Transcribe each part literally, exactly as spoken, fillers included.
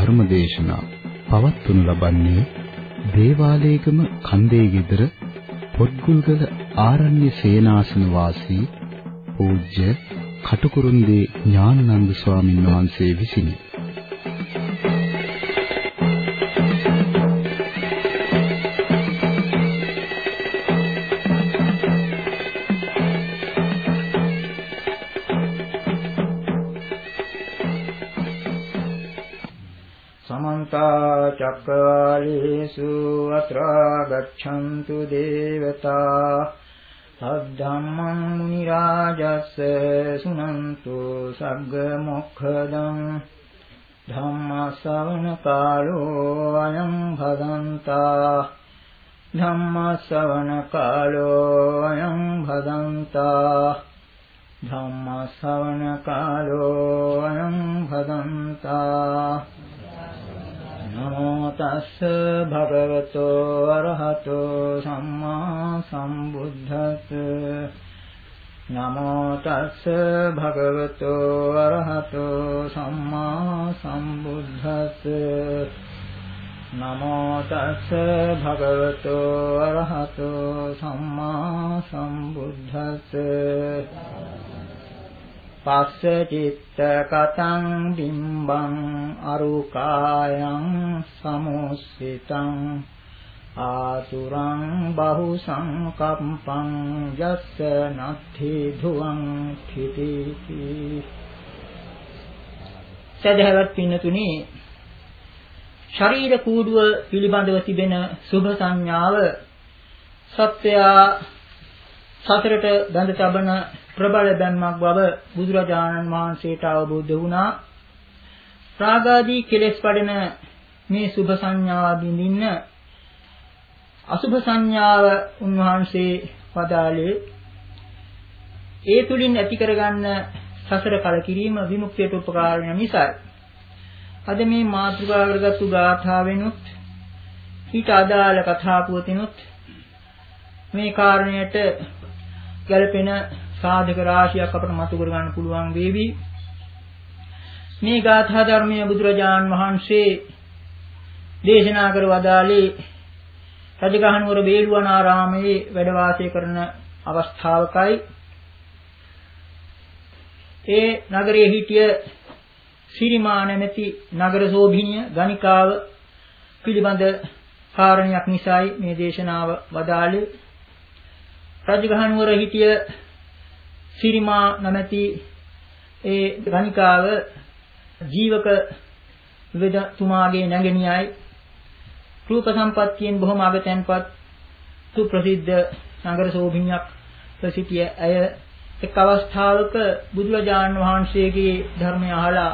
ධර්ම දේශනා පවත්වනු ලබන්නේ දේවාලේගම කන්දේ ගෙදර පොත්ගුල්ගල ආරණ්‍ය සේනාසන වාසී පූජ්‍ය කටුකුරුන්දී ඥානানন্দ ස්වාමීන් වහන්සේ විසිනි. චක්කවාලේසු අත්‍රා ගච්ඡන්තු දේවතා සද්ධම්මං මුනි රාජස්ස සුනන්තු සග්ග මොක්ඛදං ධම්ම ශ්‍රවණ කාලෝ අයං භදන්තා ධම්ම ශ්‍රවණ කාලෝ අයං භදන්තා ධම්ම ශ්‍රවණ කාලෝ අයං භදන්තා නමෝ තස්ස භගවතෝ අරහතෝ සම්මා සම්බුද්දස්ස නමෝ තස්ස භගවතෝ අරහතෝ සම්මා සම්බුද්දස්ස නමෝ තස්ස භගවතෝ අරහතෝ සම්මා සම්බුද්දස්ස පස්ස චිත්ත කතං බිම්බං අරුකායං සමුස්සිතං ආතුරං බහු සංකම්පං යස්ස නත්ථි ධුවං තිතිති. සදහවත් පින්නතුනි, ශරීර කූඩුව පිළිබඳව තිබෙන සුභ සංඥාව සත්‍යයා සතරට බඳ තබන ප්‍රබල ධර්මයක් බව බුදුරජාණන් වහන්සේට අවබෝධ වුණා. රාගාදී කෙලෙස් වඩන මේ සුභ සංඥාව බින්දින්න අසුභ සංඥාව උන්වහන්සේ වදාළේ ඒ තුලින් ඇති කරගන්න සසර කලකිරීම විමුක්තියට උපකාර වෙන නිසා. අද මේ මාතෘකා කරගත්තු ගාථාවෙනුත් ඊට අදාළ කතා පුවතිනුත් මේ කාරණයට ගැළපෙන සාධක රාශියක් අපට මතු කර ගන්න පුළුවන් වේවි. මේ ගාථා ධර්මයේ බුදුරජාන් වහන්සේ දේශනා කර වදාළේ රජගහනුවර වේළුවනාරාමයේ වැඩ වාසය කරන අවස්ථාවකයි. ඒ නගරයේ හිටිය සිරිමා නැමැති නගර සෝභිනිය ගණිකාව පිළිබඳ කාරණයක් නිසායි මේ දේශනාව වදාළේ. රජගහනුවර හිටිය සිරිමා නැමැති ඒ ගණිකාව ජීවක වෙදතුමාගේ නැගණියයි. රූප සම්පත්තියෙන් බොහොම අගතැන්පත් සුප්‍රසිද්ධ නගර සෝභිනියක් ප්‍රසිද්ධිය ඇය එක් අවස්ථාවක බුදුරජාණන් වහන්සේගේ ධර්මය අහලා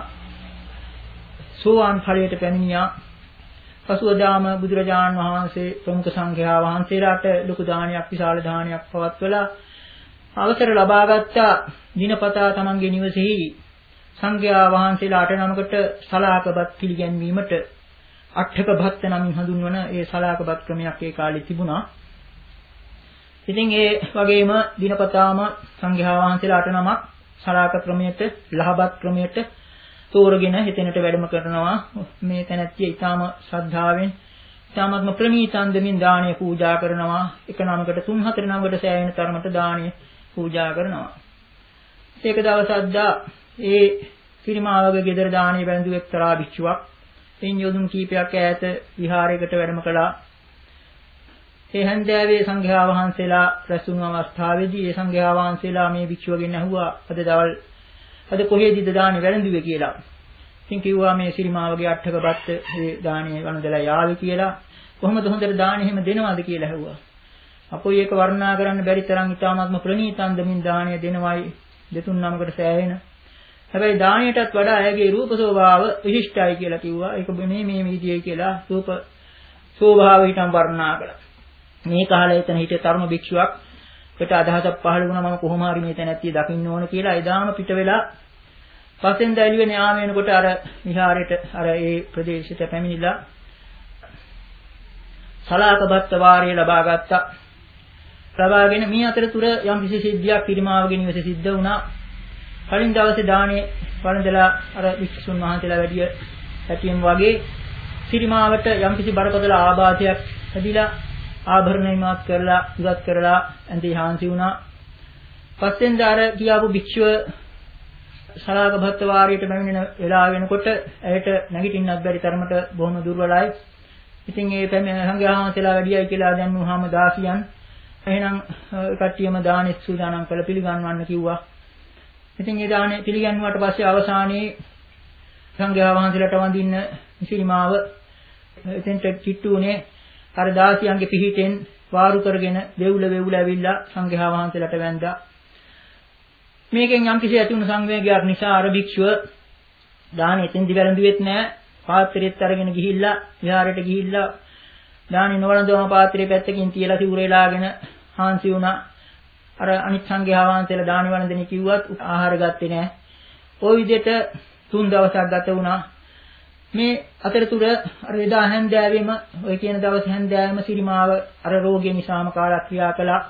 සෝවාන් ඵලයට පැමිණියා. පසුවදාම බුදුරජාණන් වහන්සේ ප්‍රමුඛ සංඝයා වහන්සේලාට ලොකු දානයක් විශාල දානයක් පවත්වලා අවසර ලබා ගත්තා. දිනපතා තමන්ගේ නිවසේහි සංඝයා වහන්සේලා අට නමකට සලාකබත් පිළිගැන්වීමට අට්ඨක භක්ත නමින් හඳුන්වන ඒ සලාකබත් ක්‍රමයක් ඒ කාලේ තිබුණා. ඉතින් ඒ වගේම දිනපතාම සංඝයා වහන්සේලා අට නමක් සලාක ක්‍රමයට ලහබත් ක්‍රමයට තෝරගෙන හිතෙනට වැඩම කරනවා. මේ තැනැත්තිය ඊටාම ශ්‍රද්ධාවෙන් ඊටාමත්ම ප්‍රණීතන්දමින් දාණය පූජා කරනවා. එක නමකට තුන් හතර නමකට සෑහෙන තරමට දාණය පූජා කරනවා. ඒක දවසක්දා ඒ සිරිමාවගේ ගෙදර දාණය වැළඳු එක්තරා භික්ෂුවක් එයින් යොදුන් කීපයක් ඈත විහාරයකට වැඩම කළා. ඒ හන්දෑවේ සංඝයා වහන්සේලා රැස්වුණු අවස්ථාවේදී ඒ සංඝයා වහන්සේලා මේ භික්ෂුවගෙන් ඇහුවා අද දවල් අද කොහෙදීද දාණය වැළඳුවේ කියලා. ඉතින් කිව්වා මේ සිරිමාවගේ අට්ඨකපත්ත මේ දාණය වළඳලා යාවි කියලා. කොහොමද හොඳට දාණය එහෙම දෙනවද කියලා ඇහුවා. අපෝ ඒක වර්ණනා කරන්න බැරි තරම් ඊටාත්ම ප්‍රණීතන්දමින් දාණය දෙනවයි දෙතුන් නමකට සෑහෙන. හැබැයි දාණයටත් වඩා ඇගේ රූප ස්වභාව විශිෂ්ටයි කියලා කිව්වා. ඒක මේ මේ විදියයි කියලා රූප ස්වභාවය ඊටම වර්ණනා කළා. මේ කාලේ එතන හිටිය තරුණ භික්ෂුවක් කට අදහසක් පහළ වුණා මම කොහොම හරි මේ තැනැත්තිය දකින්න ඕන කියලා. එදාම පිට වෙලා පස්සෙන් දැලිවෙන යාම වෙනකොට අර විහාරයට අර ඒ ප්‍රදේශයට පැමිණිලා සලාකබත් වාරය ලබා ගත්තා. ලබාගෙන මේ අතරතුර යම් කිසි සිද්ධියක් පිරිමාවගේ නිවසේ සිද්ධ වුණා. කලින් දවසේ දානේ වළඳලා අර වික්ෂුන් වහන්සේලා වැඩිය ඇතියෙන් වගේ සිරිමාවට යම්කිසි බරපතල ආබාධයක් ඇදිලා ආභරණ විමාත් කරලා ඉවත් කරලා ඇඳේ හාන්සි වුණා. පස්සෙන් දාර කියාපු භික්ෂුව ශලාක භත්ත වාරයට පැමිණෙන වෙලාව වෙනකොට ඇයට නැගිටින්නත් බැරි තරමට බොහොම දුර්වලයි. ඉතින් ඒ සංඝයා වහන්සේලා වැඩියයි කියලා දැන් වුණාම දාසියන් එහෙනම් කට්ටියම දානෙත් සූදානම් කළ පිළිගන්වන්න කිව්වා. ඉතින් ඒ දානෙ පිළිගන්නුවාට පස්සේ අවසානයේ සංඝයා වහන්සේලාට වඳින්න සිරිමාව එතෙන්ට කිට්ටුනේ අර දාසියන්ගේ පිහිටෙන් වාරු කරගෙන දෙවුල වෙවුල ඇවිල්ලා සංඝයා වහන්සේලාට වැඳා. මේකෙන් යම් කිසි ඇති වුණු සංවේගයක් නිසා අර භික්ෂුව දානෙ එතෙන්දි වැළඳුවෙත් නැහැ. පාත්‍රෙත් අරගෙන ගිහිල්ලා විහාරයට ගිහිල්ලා දානි නොවලඳවම පාත්‍රයේ පැත්තකින් තියලා සිවුරේලාගෙන හාන්සි වුණා. අර අනිත් සංඝයා වහන්සේලා දානි වළඳන්නේ කිව්වත් ආහාර ගත්තේ නැහැ. ওই විදිහට තුන් දවසක් ගත වුණා. මේ අතරතුර අර එදා හැන්දෑවෙම ඔය කියන දවස් හැන්දෑවෙම සිරිමාව අර රෝගය නිසාම කාලක්‍රියා කළා.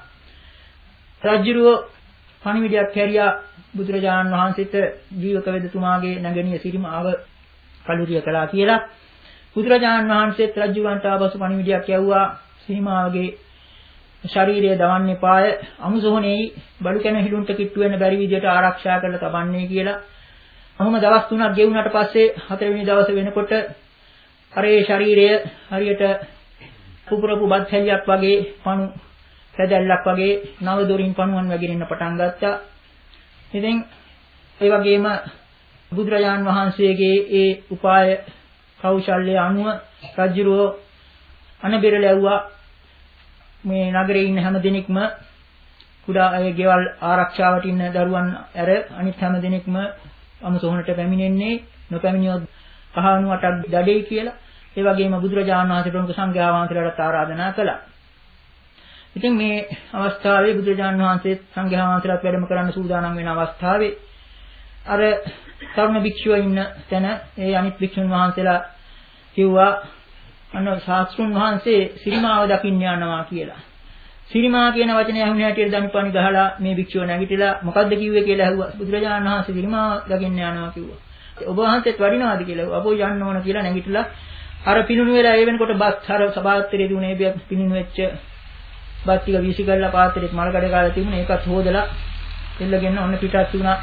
රජුරෝ පණිවිඩයක් කැරියා බුදුරජාණන් වහන්සේට ජීවක වෙදතුමාගේ නැගණිය සිරිමාව කලුරිය කළා කියලා. බුදුරජාණන් වහන්සේත් රජුවන්ට ආපසු පණිවිඩයක් යවුවා සීමාවගේ ශරීරය දවන්නේ පාය අමුසොහොනේයි බඩු කැන හිලුන්ට කිට්ටු වෙන්න බැරි විදියට ආරක්ෂා කරලා තබන්නේ කියලා. අහම දවස් තුනක් ගෙවුනට පස්සේ හතරවෙනි දවසේ වෙනකොට අර ඒ ශරීරය හරියට පුපුරපු බත් හැලියක් වගේ පණු සැදැල්ලක් වගේ නව දොරින් පණුවන් වැగిරෙන්න පටන් ගත්තා. ඉතින් ඒ වගේම බුදුරජාන් වහන්සේගේ ඒ උපාය කෞශල්‍ය අනුව රජුරෝ අනබෙර ලැබුවා. මේ නගරේ ඉන්න හැම දිනෙකම කුඩා අය ගෙවල් ආරක්ෂාවට ඉන්න දරුවන් ඇර අනිත් හැම දිනෙකම අමුසොහනට පැමිණෙන්නේ නොපැමිණියොත් කහවණුවටක් දඩේ කියලා. ඒ වගේම බුදුරජාණන් වහන්සේ ප්‍රමුඛ සංඝයා වහන්සේලාට ආරාධනා කළා. ඉතින් මේ අවස්ථාවේ බුදුරජාණන් වහන්සේ සංඝයා වහන්සේලාත් වැඩම කරන්න සූදානම් වෙන අවස්ථාවේ අර තරුණ භික්ෂුව ඉන්න තැන ඒ අනිත් භික්ෂුන් වහන්සේලා කිව්වා අන්න ශාස්ත්‍රුන් වහන්සේ සිරිමාව දකින්න යනවා කියලා. සිරිමා කියන වචනේ අහුණ හැටියට දමිපණි ගහලා මේ භික්ෂුව නැගිටලා මොකද්ද කිව්වේ කියලා ඇහුවා. බුදුරජාණන් වහන්සේ සිරිමාව දකින්න යනවා කිව්වා. ඔබ වහන්සේත් වඩිනවාද කියලා ඇහුවා. අපෝ යන්න ඕන කියලා නැගිටලා අර පිනුණු වෙලා ඒ වෙනකොට බත් අර සභාත්‍රයේ දුනේ පිනුණු වෙච්ච බත් ටික වීසි කරලා පාත්‍රෙත් මල කඩ කාලා තිබුණා. ඒකත් හොදලා එල්ලගෙන ඔන්න පිටත් වුණා.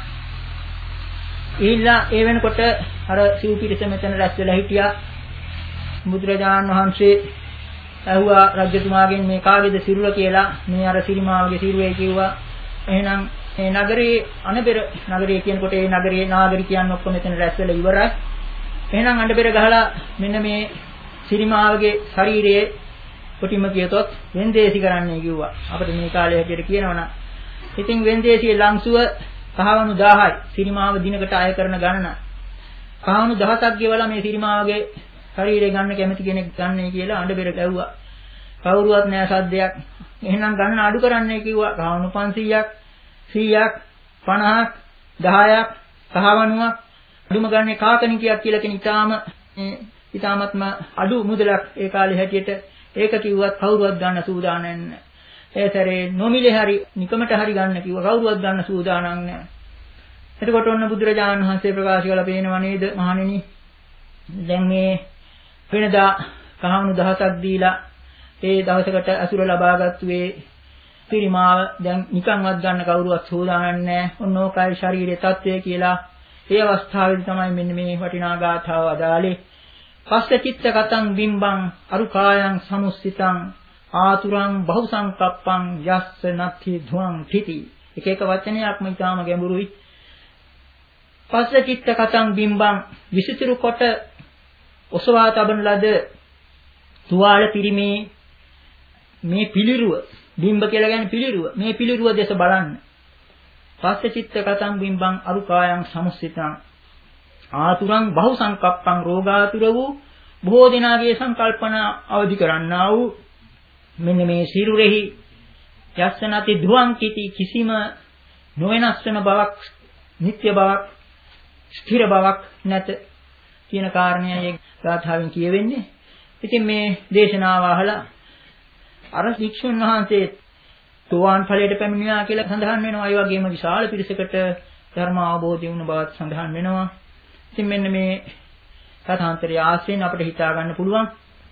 ඊළා ඒ වෙනකොට අර සිව් පිරිස මෙතන රැස් වෙලා හිටියා. බුදුරජාණන් වහන්සේ ඇහුවා රජතුමාගෙන් මේ කාගේද සිරුර කියලා. මේ අර සිරිමාවගේ සිරුරේ කිව්වා. එහෙනම් මේ නගරේ අනබෙර නගරේ කියනකොට ඒ නගරේ නාගරිකයන් ඔක්කොම මෙතන රැස් වෙලා ඉවරයි. එහෙනම් අඬබෙර ගහලා මෙන්න මේ සිරිමාවගේ ශරීරයේ කොටිම කියතොත් වෙන්දේසි කරන්නයි කිව්වා. අපිට මේ කාලේ හැටියට කියනවනම් ඉතින් වෙන්දේසියේ ලංසුව කහවණු දහයයි සිරිමාව දිනකට අය කරන ගණන. කහවණු දහසක් ගෙවලා මේ සිරිමාවගේ ශරීරය ගන්න කැමති කෙනෙක් ගන්නයි කියලා අඬබෙර ගැව්වා. කවුරුවත් නෑ සද්දයක්. එහෙනම් ගන්න අඩු කරන්නයි කිව්වා. කහවණු පන්සීයක්, සීයක්, පනහක්, දහයක්, කහවණුවක් අඩුම ගන්නේ කාකනිකයක් කියලා කෙනෙක් ඊටාම ඊටාමත්ම අඩු මුදලක් ඒ කාලේ හැටියට ඒක කිව්වත් කවුරුවත් ගන්න සූදානම් නැහැ. ඒතරේ නොමිලේ හරි නිකමට හරි ගන්න කිව්වා කවුරුවත් ගන්න සූදානම් නැහැ. එතකොට ඔන්න බුදුරජාණන් වහන්සේ ප්‍රකාශ කළා පේනව නේද මහණෙනි. දැන් මේ වෙනදා කහවණු දහසක් දීලා ඒ දවසකට අසුර ලබාගත්තු ඒ පිරිමාව දැන් නිකන්වත් ගන්න කවුරුවත් සූදානම් නැහැ. ඔන්න ඕකයි ශරීරයේ තත්වය කියලා. ඒ අවස්ථාවේදී තමයි මෙන්න මේ වටිනා ගාථාව අදාළේ. පස්ස චිත්ත කතං බිම්බං අරුකායන් සමුස්සිතං ආතුරං බහුසංකප්පං යස්ස නත්ථි ධුවං තිති. එක එක වචනයක්ම ඊටාම ගැඹුරුයි. පස්ස චිත්ත කතං බිම්බං විසිතුරු කොට ඔසවා තබන ලද තුවාල පිරිමේ මේ පිළිරුව බිම්බ කියලා කියන්නේ පිළිරුව. මේ පිළිරුව දෙස බලන්න. පස්ස චිත්ත කතං බිම්බං අරුකායන් සමුස්සිතං ආතුරං බහු සංකප්පං රෝගාතුර වූ බොහෝ දෙනාගේ සංකල්පන අවදි කරන්නා වූ මෙන්න මේ සිරුරෙහි යස්සනති ධුවං කිති කිසිම නොවෙනස් වෙන බවක් නිත්‍ය බවක් ස්ථිර බවක් නැත කියන කාරණයයි ගාථාවෙන් කියවෙන්නේ. ඉතින් මේ දේශනාව අහලා අර වික්ෂුන් වහන්සේ තුවාන් ඵලයට පැමිණියා කියලා සඳහන් වෙනවා. ඒ වගේම විශාල පිරිසකට ධර්ම අවබෝධය වුණ බවත් සඳහන් වෙනවා. ඉතින් මෙන්න මේ කථාන්තරය ආශ්‍රයෙන් අපිට හිතා ගන්න පුළුවන්.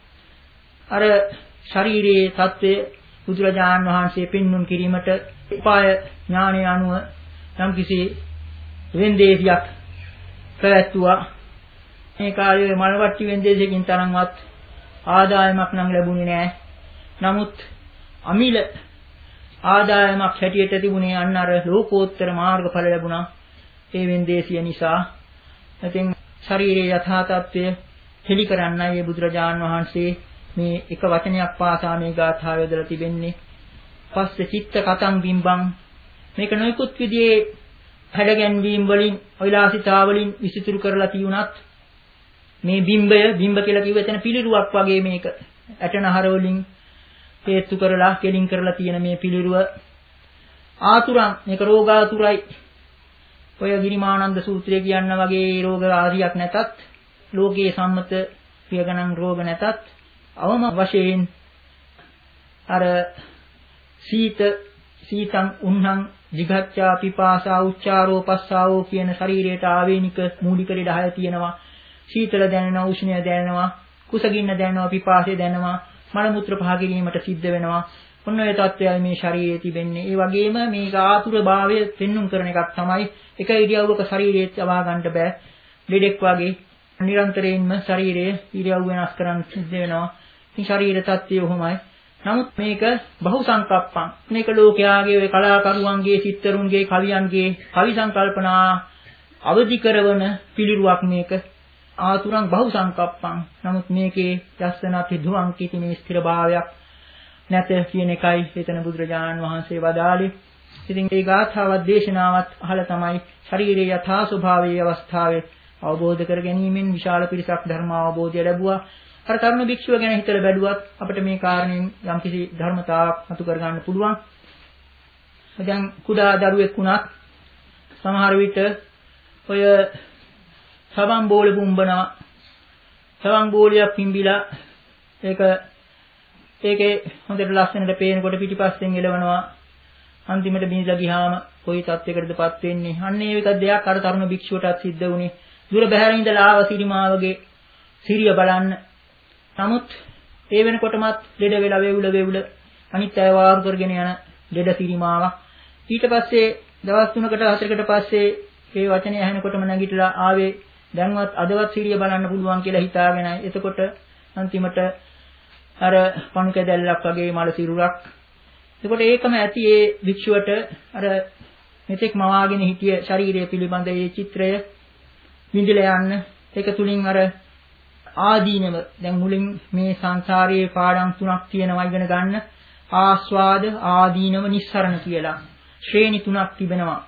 අර ශරීරයේ தત્ත්වය බුදුරජාණන් වහන්සේ පෙන්눔 කිරීමට උපාය ඥානය අනුව යම්කිසි වෙන්දේසියක් පැවැත්තුවා. මේ කාර්යයේ මලවට්ටි වෙන්දේසියකින් තරම්වත් ආදායමක් නම් ලැබුණේ නැහැ. නමුත් අමිල ආදායමක් හැටියට තිබුණේ අන්න අර ලෝකෝත්තර මාර්ගඵල ලැබුණා. ඒ වෙන්දේසිය නිසා. ඉතින් ශරීරයේ යථා තත්ත්වය හෙළි කරන්නයි මේ බුදුරජාණන් වහන්සේ මේ එක වචනයක් පාසා මේ ගාථාව යොදලා තිබෙන්නේ. පස්සේ චිත්ත කතං බිම්බං මේක නොයිකුත් විදිහේ හැඩගැන්වීම් වලින් ඔයලාසිතා වලින් විසිතුරු කරලා තියුණත් මේ බිම්බය බිම්බ කියලා කිව්ව එතන පිළිරුවක් වගේ මේක ඇටනහර වලින් හේතු කරලා කෙලින් කරලා තියෙන මේ පිළිරුව ආතුරං මේක රෝගාතුරයි. ඔය ගිරිමානන්ද සූත්‍රය කියන්න වගේ රෝග ආදියක් නැතත් ලෝකයේ සම්මත ප්‍රියගණන් රෝග නැතත් අවම වශයෙන් අර සීත සීතං උන්හං jigacchā pipāsā උච්චාරෝ පස්සාවෝ කියන ශරීරයට ආවේනික මූලික ලෙඩ හය තියෙනවා. සීතල දැනෙනවා, උෂ්ණය දැනෙනවා, කුසගින්න දැනෙනවා, පිපාසය දැනෙනවා, මල මුත්‍ර පහ කිරීමට සිද්ධ වෙනවා. ඔන්න ඔය තත්ත්වයයි මේ ශරීරයේ තිබෙන්නේ. ඒ වගේම මේක ආතුර භාවය පෙන්눔 කරන එකක් තමයි. එක ඉරියව්වක ශරීරයේ තබා ගන්න බෑ. ලෙඩෙක් වගේ නිරන්තරයෙන්ම ශරීරයේ ඉරියව් වෙනස් කරන්න සිද්ධ වෙනවා. මේ ශරීර තත්ත්වය ඔහොමයි. නමුත් මේක බහු සංකප්පං. මේක ලෝකයාගේ ඔය කලාකරුවන්ගේ, චිත්තරුන්ගේ, කවියන්ගේ කවි සංකල්පනා අවදි කරන පිළිරුවක් මේක. ආතුරං බහු සංකප්පං. නමුත් මේකේ යස්සනත් දුවං කීති මේ ස්ථිර භාවයක් නැත කියන එකයි එතන බුදුරජාණන් වහන්සේ වදාළේ. ඉතින් මේ ගාථාවත් දේශනාවත් අහලා තමයි ශරීරයේ යථා ස්වභාවයේ අවස්ථාවේ අවබෝධ කර ගැනීමෙන් විශාල පිරිසක් ධර්ම අවබෝධය ලැබුවා. අර තරුණ භික්ෂුව ගැන හිතලා බැලුවත් අපිට මේ කාරණයෙන් යම්කිසි ධර්මතාවක් අතු කර ගන්න පුළුවන්. දැන් කුඩා දරුවෙක් වුණත් සමහර විට ඔය සබන් බෝල බුම්බනවා. සබන් බෝලියක් පිම්බිලා ඒක ඒකේ හොඳට ලස්සනට පේනකොට පිටිපස්සෙන් එලවනවා. අන්තිමට බිනිලා ගියාම කොයි තත්යකටදපත් වෙන්නේ. අන්න ඒ එක දෙයක් අර තරුණ භික්ෂුවටත් සිද්ධ වුණේ. දුර බැහැර ඉඳලා ආව සිරිමාවගේ සිරිය බලන්න. නමුත් ඒ වෙනකොටමත් ලෙඩ වෙලා වේවුල වේවුල අනිත් අය වාරු කරගෙන යන ලෙඩ සිරිමාවක්. ඊට පස්සේ දවස් තුනකට හතරකට පස්සේ මේ වචනේ ඇහෙනකොටම නැගිටලා ආවේ දැන්වත් අදවත් සිරිය බලන්න පුළුවන් කියලා හිතාගෙනයි. එතකොට අන්තිමට අර පණු කැදැල්ලක් වගේ මල සිරුරක්. එතකොට ඒකම ඇති ඒ වික්ෂුවට අර මෙතෙක් මවාගෙන හිටිය ශරීරය පිළිබඳ ඒ චිත්‍රය විඳිලා යන්න ඒක තුලින් අර ආදීනව දැන් මුලින් මේ සංසාරයේ පාඩම් තුනක් තියෙනවා ඉගෙන ගන්න. ආස්වාද, ආදීනව, නිස්සරණ කියලා ශ්‍රේණි තුනක් තිබෙනවා.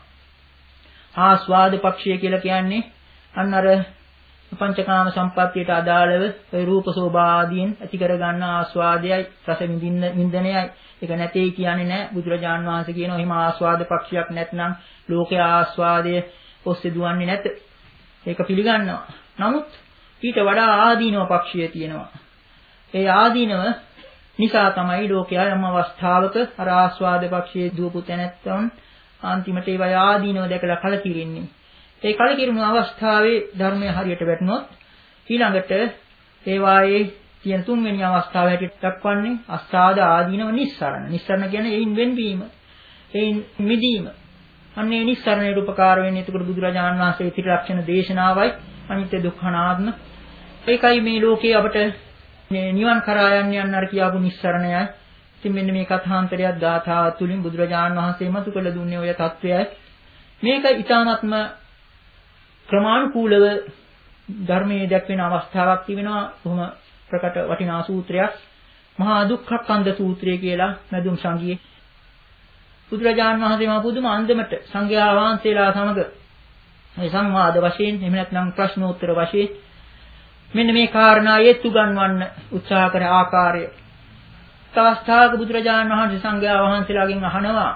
ආස්වාද පක්ෂය කියලා කියන්නේ අන්න අර පංචකාම සම්පත්තියට අදාළව ඒ රූප සෝභා ආදීන් ඇති කර ගන්න ආස්වාදයයි රස විඳින්න විඳිනයයි. ඒක නැtei කියන්නේ නැහැ. බුදුරජාන් වහන්සේ කියනවා එහෙම ආස්වාද පක්ෂයක් නැත්නම් ලෝකයේ ආස්වාදය ඔස්සේ දුවන්නේ නැත. ඒක පිළිගන්නවා. නමුත් ඊට වඩා ආදීනව පක්ෂය තියෙනවා. ඒ ආදීනව නිසා තමයි ලෝකයා යම් අවස්ථාවක අර ආස්වාද පක්ෂයේ දුවපු තැනැත්තන් අන්තිමට ඒවයි ආදීනව දැකලා කලකිරින්නේ. ඒ කලකිරුණු අවස්ථාවේ ධර්මය හරියට වැටුනොත් ඊළඟට ඒවායේ තියෙන තුන්වෙනි අවස්ථාව හැටියට දක්වන්නේ අස්සාද ආදීනව නිස්සරණ. නිස්සරණ කියන්නේ ඒයින් වෙන්වීම. ඒයින් මිදීම. අන්න ඒ නිස්සරණයට උපකාර වෙන්නේ එතකොට බුදුරජාණන් වහන්සේ ත්‍රිලක්ෂණ දේශනාවයි අනිත්‍ය දුක්ඛ අනාත්ම. ඒකයි මේ ලෝකේ අපට නිවන් කරා යන්න යන්න අර කියාපු නිස්සරණයයි. ඉතින් මෙන්න මේ කථාන්තරයක් ගාථා තුලින් බුදුරජාණන් වහන්සේ මතු කළ දුන්නේ ඔය தත්වයයි. මේක ඊ타ත්ම ක්‍රමානුකූලව ධර්මයේ දැක්වෙන අවස්ථාවක් තිබෙනවා. කොහොම ප්‍රකට වටිනා සූත්‍රයක් මහා දුක්ඛකන්ද සූත්‍රය කියලා මැදුම් සංගියේ බුදුරජාණන් වහන්සේ මා පුදුම අන්දමට සංඝයා වහන්සේලා සමග මේ සංවාද වශයෙන් එහෙම නැත්නම් ප්‍රශ්නෝත්තර වශයෙන් මෙන්න මේ කාරණා යෙත්තු ගන්නවන්න උත්සාහ කර ආකාරය තවස්ථාවක බුදුරජාණන් වහන්සේ සංඝයා වහන්සේලාගෙන් අහනවා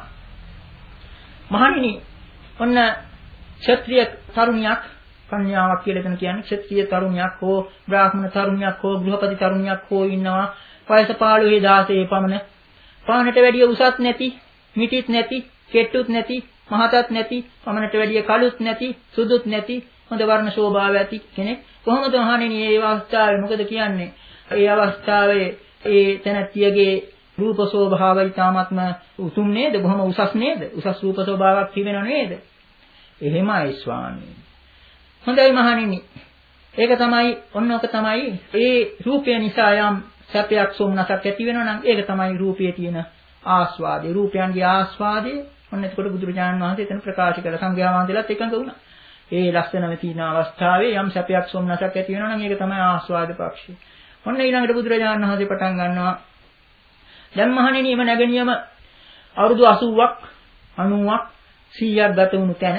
මහණෙනි ඔන්න ක්ෂත්‍රීය තරුණියක් කන්‍යාවක් කියලා එතන කියන්නේ ක්ෂත්‍රීය තරුණියක් හෝ බ්‍රාහ්මණ තරුණියක් හෝ ගෘහපති තරුණියක් හෝ ඉන්නවා වයස පහළොව දහසය පමණ පානට වැඩිය උසත් නැති මිටිත් නැති කෙට්ටුත් නැති, මහතත් නැති, පමණට වැඩිය කළුත් නැති, සුදුත් නැති, හොඳ වර්ණ ශෝභාව ඇති කෙනෙක්. කොහොමද මහණෙනි මේ අවස්ථාවේ මොකද කියන්නේ? ඒ අවස්ථාවේ ඒ තැනැත්තියගේ රූප ශෝභාව ඊටාත්ම උතුම් නේද? බොහොම උසස් නේද? උසස් රූප ශෝභාවක් තිබෙනව නේද? එහෙමයි ස්වාමී. හොඳයි මහණෙනි. ඒක තමයි ඔන්නෝක තමයි ඒ රූපය නිසා යම් සැපයක් සොම්නසක් ඇති වෙනවා නම් ඒක තමයි රූපයේ තියෙන ආස්වාදේ. රූපයන්ගේ ආස්වාදේ ඔන්න එතකොට බුදුරජාණන් වහන්සේ එතන ප්‍රකාශ කළ සංඝයා වහන්සේලාත් එකඟ වුණා. ඒ ලස්සනම තියෙන අවස්ථාවේ යම් සැපයක් සොම්නසක් ඇති වෙනවා නම් ඒක තමයි ආස්වාද පක්ෂය. ඔන්න ඊළඟට බුදුරජාණන් වහන්සේ පටන් ගන්නවා. දැන් මහණෙනි එම නැගණියම අවුරුදු අසූවක් අනූවක් සීයක් ගත වුණු තැන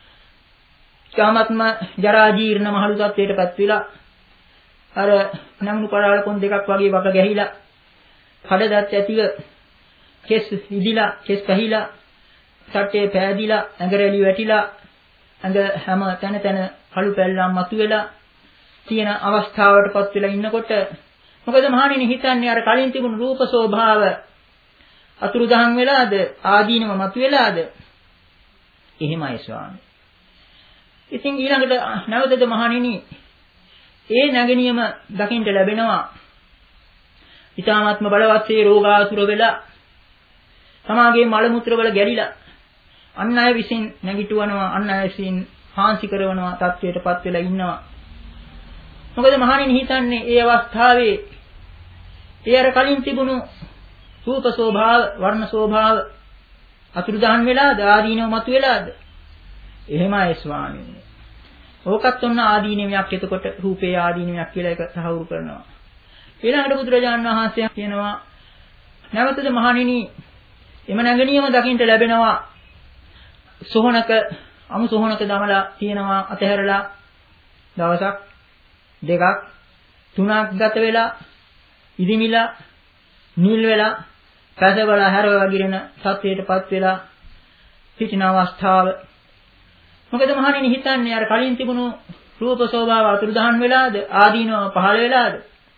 ඡාමත්ම ජරා ජීර්ණ මහලු තත්ත්වයටපත් වෙලා අර නඟුණු කරාල කොන් දෙකක් වගේ වක ගැහිලා කඩදත් ඇතිව කෙස් ඉදිලා කෙස් පැහිලා සට්ටේ පෑදිලා ඇඟරැලි වැටිලා ඇඟ හැම තැන තැන කළු පැල්ලම් මතුවෙලා තියෙන අවස්ථාවකටපත් වෙලා ඉන්නකොට මොකද මහණෙනි හිතන්නේ අර කලින් තිබුණු රූප ස්වභාව අතුරුදහන් වෙලාද ආදීනව මතුවෙලාද? එහෙමයි ස්වාමී. ඉතින් ඊළඟට නැවතද මහණෙනි ඒ නැගණියම දකින්න ලැබෙනවා. ඊ타මාත්ම බලවත්සේ රෝගාතුර වෙලා තමාගේ මල මුත්‍ර වල ගැලිලා අන් අය විසින් නැගිටවනවා, අන් අය විසින් හාන්සි කරනවා තත්වයටපත් වෙලා ඉන්නවා. මොකද මහණෙනි හිතන්නේ ඒ අවස්ථාවේ ඒ අර කලින් තිබුණු රූප ස්වභාව, වර්ණ ස්වභාව අතුරුදහන් වෙලාද ආදීනව මතුවෙලාද? එහෙමයි ස්වාමීනි. ඕකත් ඔන්න ආදීනමයක්. එතකොට රූපේ ආදීනමයක් කියලා එක තහවුරු කරනවා. ඊළඟට බුදුරජාණන් වහන්සේ කියනවා නැවතද මහණෙනි එම නැගණියම දකින්න ලැබෙනවා. සෝහනක අමු සෝහනක දමලා තියෙනවා අතහැරලා දවසක් දෙකක් තුනක් ගත වෙලා ඉදිමිලා නිල් වෙලා පැසවල හැරව වගිරෙන සත්‍යයටපත් වෙලා සිටින අවස්ථාව. මොකද මහණෙනි හිතන්නේ අර කලින් තිබුණු රූප ස්වභාව අතුරුදහන් වෙලාද ආදීනව පහළ වෙලාද?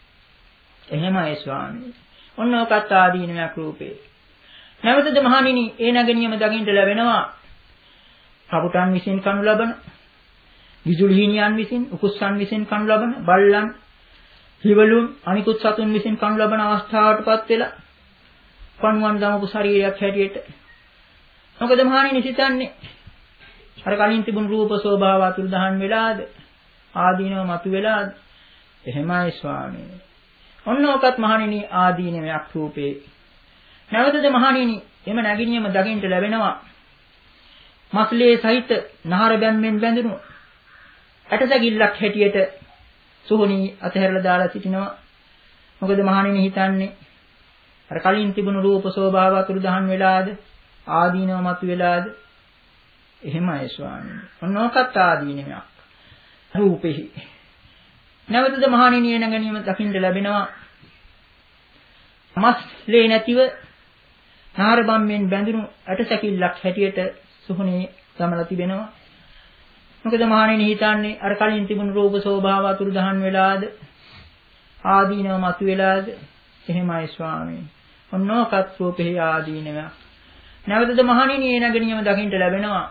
එහෙමයි ස්වාමී. ඔන්න ඔකත් ආදීනමක් රූපේ. නැවතද මහණෙනි ඒ නැගණියම දකින්න ලැබෙනවා. කපුටන් විසින් කනු ලබන, විදුලි හිණියන් විසින්, උකුස්සන් විසින් කනු ලබන, බල්ලන්, හිවලුන්, අනිකුත් සතුන් විසින් කනු ලබන අවස්ථාවටපත් වෙලා පණුවන් දමපු ශරීරයක් හැටියට. මොකද මහණෙනි සිතන්නේ අර කලින් තිබුණු රූප ස්වභාව අතුරුදහන් වෙලාද ආදීනව මතුවෙලාද? එහෙමයි ස්වාමීනි. ඔන්න ඔකත් මහණෙනි ආදීනමයක් රූපේ. නැවතද මහණෙනි එම නැගිනියම දකින්න ලැබෙනවා. මස්ලේ සහිත නහර බැම්මෙන් බැඳුණු ඇටසැකිල්ලක් හැටියට සෝහණී අතහැරලා දාලා සිටිනවා. මොකද මහණෙනි හිතන්නේ අර කලින් තිබුණු රූප ස්වභාව අතුරුදහන් වෙලාද ආදීනව මතුවෙලාද? එහෙමයි ස්වාමීනි. ඔන්නෝකත් ආදීනමක් රූපෙහි. නැවතද මහණෙනි නැගණීම දකින්න ලැබෙනවා. මස්ලේ නැතිව නහර බම්මෙන් බැඳුණු ඇටසැකිල්ලක් හැටියට සුහුණේ සමලා තිබෙනවා. මොකද මහණෙනි හිතන්නේ අර කලින් තිබුණු රූප ස්වභාව අතුරුදහන් වෙලාද ආදීනව මතුවෙලාද? එහෙමයි ස්වාමීනි. ඔන්නෝකත් රූපෙහි ආදීනමක්. නැවතද මහණෙනි ඒ නැගණියම දකින්න ලැබෙනවා.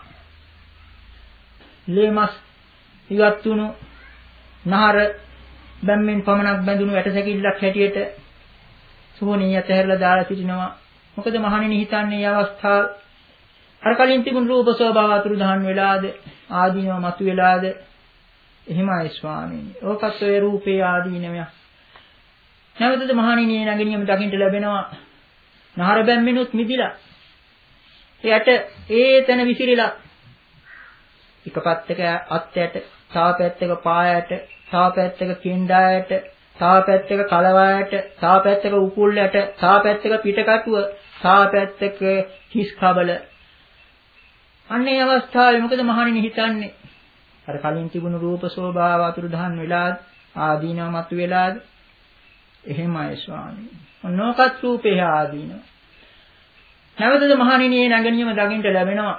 ලේමස් ඉවත් වුණු නහර බැම්මෙන් පමණක් බැඳුණු ඇටසැකිල්ලක් හැටියට සුහුණේ අතහැරලා දාලා සිටිනවා. මොකද මහණෙනි හිතන්නේ මේ අවස්ථාව අර කලින් තිබුණු රූප ස්වභාව අතුරුදහන් වෙලාද ආදීනව මතුවෙලාද? එහෙමයි ස්වාමීනි. ඕකත් ඔය රූපේ ආදීනමයක්. නැවතද මහණෙනි මේ නැගණියම දකින්න ලැබෙනවා. නහර බැම්මෙනුත් මිදිලා එයට ඒ තැන විසිරිලා එක පැත්තක අත්යට, තව පැත්තක පායට, තව පැත්තක කින්ඩායට, තව පැත්තක කලවයට, තව පැත්තක උකුල්ලට, තව පැත්තක පිටකටුව, තව පැත්තක හිස් කබල. අන්නේ අවස්ථාවේ මොකද මහණෙනි හිතන්නේ? අර කලින් තිබුණු රූප ස්වභාව අතුරුදහන් වෙලාද ආදීනව මතුවෙලාද? එහෙමයි ස්වාමී. ඔන්නෝකත් රූපේ ආදීනව. නැවතද මහණෙනි මේ නැගණියම දකින්න ලැබෙනවා.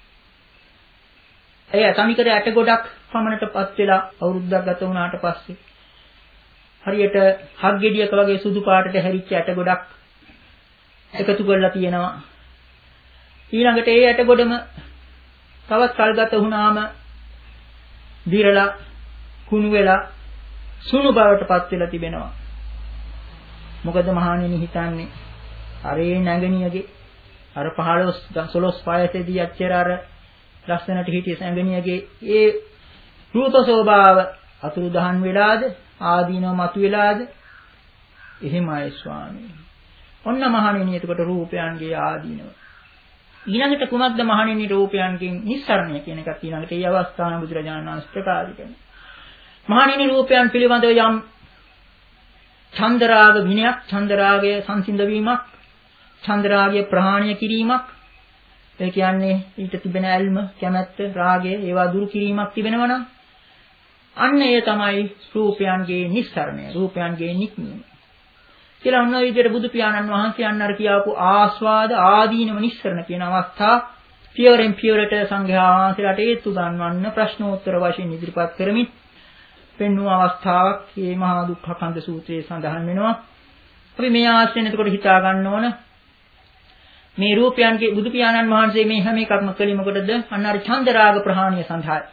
එය සමිකර ඇට ගොඩක් පමණටපත් වෙලා අවුරුද්දක් ගත වුණාට පස්සේ හරියට හක් ගෙඩියක වගේ සුදු පාටට හැරිච්ච ඇට ගොඩක් එකතු කරලා තියෙනවා. ඊළඟට ඒ යට ගොඩම තවත් කල්ගත වුණාම දිරලා කුණු වෙලා සුණු බවට පත් වෙලා තිබෙනවා. මොකද මහණෙනි හිතන්නේ අර ඒ නැගණියගේ අර පහළොස් සොළොස් වයසේදී අච්චර අර ලස්සනට හිටිය නැගණියගේ ඒ රූප ස්වභාව අතුරුදහන් වෙලාද ආදීනව මතු වෙලාද එහෙමයි ස්වාමීනි. ඔන්න මහණෙනි එතකොට රූපයන්ගේ ආදීනව. ඊළඟට කුමක්ද මහණෙනි රූපයන්ගෙන් නිස්සරණය කියන එකත් ඊළඟට ඒ අවස්ථාන බුදුරජාණන් වහන්සේ ප්‍රකාශ කරනවා. මහණෙනි රූපයන් පිළිබඳව යම් චන්දරාග විනයක්, චන්දරාගය සංසිඳ වීමක්, චන්දරාගය ප්‍රහාණය කිරීමක්, ඒ කියන්නේ ඊට තිබෙන ඇල්ම, කැමැත්ත, රාගය ඒවා දුරු කිරීමක් තිබෙනවා නම් අන්න ඒ තමයි රූපයන්ගේ නිස්සරණය, රූපයන්ගේ නික්මීම. කියලා ඔන්න ඔය විදිහට බුදු පියාණන් වහන්සේ අන්න අර කියාපු ආස්වාද ආදීනව නිස්සරණ කියන අවස්ථා පියවරෙන් පියවරට සංඝයා වහන්සේලාට ඒත්තු ගන්නවන්න ප්‍රශ්නෝත්තර වශයෙන් ඉදිරිපත් කරමින් පෙන්වූ අවස්ථාවක් මේ මහා දුක්ඛකන්ද සූත්‍රයේ සඳහන් වෙනවා. අපි මේ ආශ්‍රයෙන් එතකොට හිතා ගන්න ඕන මේ රූපයන්ගේ බුදු පියාණන් වහන්සේ මේ හැම එකක්ම කළේ මොකටද? අන්න අර චන්දරාග ප්‍රහාණය සඳහායි.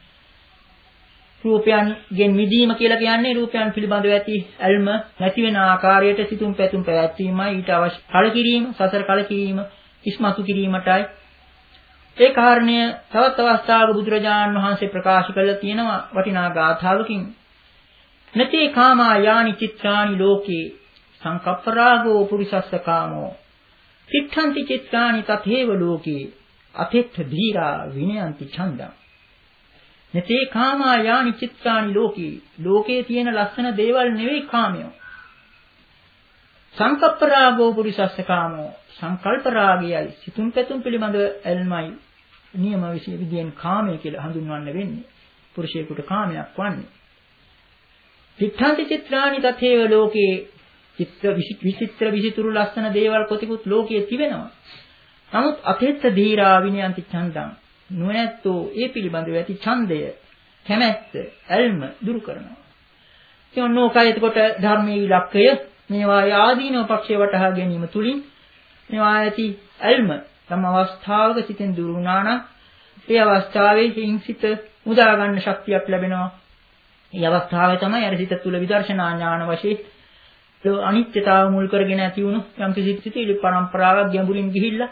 රූපයන්ගෙන් මිදීම කියලා කියන්නේ රූපයන් පිළිබඳව ඇති ඇල්ම නැති වෙන ආකාරයට සිතුම් පැතුම් පැවැත්වීමයි ඊට අවශ්‍ය කලකිරීම සසර කලකිරීම ඉස්මතු කිරීමටයි. ඒ කාරණය තවත් අවස්ථාවක බුදුරජාණන් වහන්සේ ප්‍රකාශ කළා තියෙනවා වටිනා ගාථාවකින්. නතේ කාමා යානි චිත්‍රානි ලෝකේ සංකප්පරාගෝ පුරිසස්ස කාමෝ තිත්තන්ති චිත්‍රානි තතේව ලෝකේ අතෙත්ථ ධීරා විනයන්ති ඡන්දං. නතේ කාමා යානි චිත්‍රානි ලෝකේ ලෝකේ තියෙන ලස්සන දේවල් නෙවෙයි කාමයෝ. සංකප්ප රාගෝ පුරිසස්ස කාමෝ සංකල්ප රාගයයි සිතුම් පැතුම් පිළිබඳව ඇල්මයි නියම විදියෙන් කාමය කියලා හඳුන්වන්න වෙන්නේ. පුරුෂයෙකුට කාමයක් වන්නේ. තිත්තන්ති චිත්‍රානි තතේව ලෝකේ චිත්‍ර විචිත්‍ර විචිතුරු ලස්සන දේවල් කොතිකුත් ලෝකයේ තිබෙනවා. නමුත් අතෙත්ත දීරා විනයන්ති ඡන්දං නොයැත්තෝ ඒ පිළිබඳව ඇති ඡන්දය කැමැත්ත ඇල්ම දුරු කරනවා. ඒ ඔන්නෝකයි එතකොට ධර්මයේ ඉලක්කය මේවා ආදීනව පක්ෂය වටහා ගැනීම තුලින් මේවා ඇති ඇල්ම තම අවස්ථාවක සිතෙන් දුරු වුණා නම් ඒ අවස්ථාවේ හිංසිත මුදා ගන්න ශක්තියක් ලැබෙනවා. මේ අවස්ථාවේ තමයි අර සිත තුළ විදර්ශනා ඥාන වශයෙන් ඒ අනිත්‍යතාව මුල් කරගෙන ඇති වුණු යම් කිසි සිතිවිලි පරම්පරාවක් ගැඹුරින් ගිහිල්ලා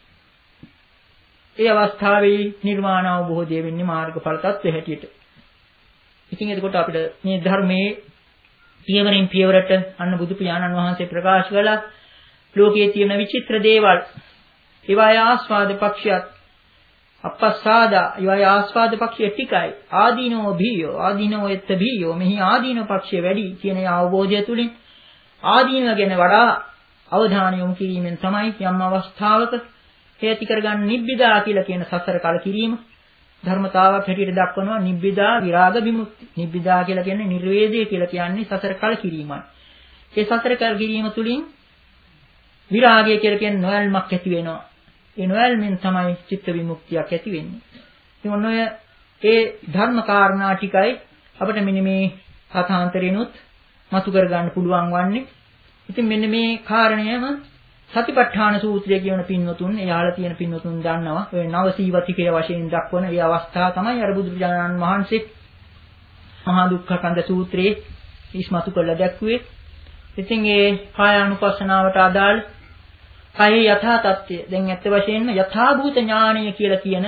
ඒ අවස්ථාවේ නිර්වාණ අවබෝධය වෙන්නේ මාර්ගඵල තත්ත්වයේ හැටියට. ඉතින් එතකොට අපිට මේ ධර්මයේ පියවරෙන් පියවරට අන්න බුදු පියාණන් වහන්සේ ප්‍රකාශ කළා ලෝකයේ තියෙන විචිත්‍ර දේවල් ඒවායේ ආස්වාද පක්ෂයත් අපස්සාදා ඒවායේ ආස්වාද පක්ෂය ටිකයි ආදීනෝ භීයෝ ආදීනෝ එත්ත භීයෝ මෙහි ආදීනෝ පක්ෂය වැඩි කියන අවබෝධය තුලින් ආදීනව ගැන වඩා අවධානය යොමු කිරීමෙන් තමයි යම් අවස්ථාවක හේති කරගන්න නිබ්බිදා කියලා කියන සසර කල කිරීම ධර්මතාවක් හැටියට දක්වනවා. නිබ්බිදා විරාග විමුක්ති. නිබ්බිදා කියලා කියන්නේ නිර්වේදය කියලා කියන්නේ සසර කල කිරීමයි. ඒ සසර කල කිරීම තුලින් විරාගය කියලා කියන්නේ නොයල්මක් ඇති වෙනවා. ඒ නොයල්මෙන් තමයි චිත්ත විමුක්තියක් ඇති වෙන්නේ. ඉතින් ඔන්න ඔය ඒ ධර්ම කාරණා ටිකයි අපිට මෙන්න මේ කථාන්තරේනොත් මතු කරගන්න පුළුවන් වන්නේ. ඉතින් මෙන්න මේ කාරණයම සතිපට්ඨාන සූත්‍රය කියන පින්වතුන් එයාලා තියෙන පින්වතුන් දන්නවා. ඔය නවසීවතිකය වශයෙන් දක්වන ඒ අවස්ථාව තමයි අර බුදුරජාණන් වහන්සේ මහා දුක්ඛකන්ද සූත්‍රයේ ඉස්මතු කරලා දැක්ුවේ. ඉතින් ඒ කායානුපස්සනාවට අදාළ කයේ යථා තත්ත්වය දැන් ඇත්ත වශයෙන්ම යථාභූත ඥානය කියලා කියන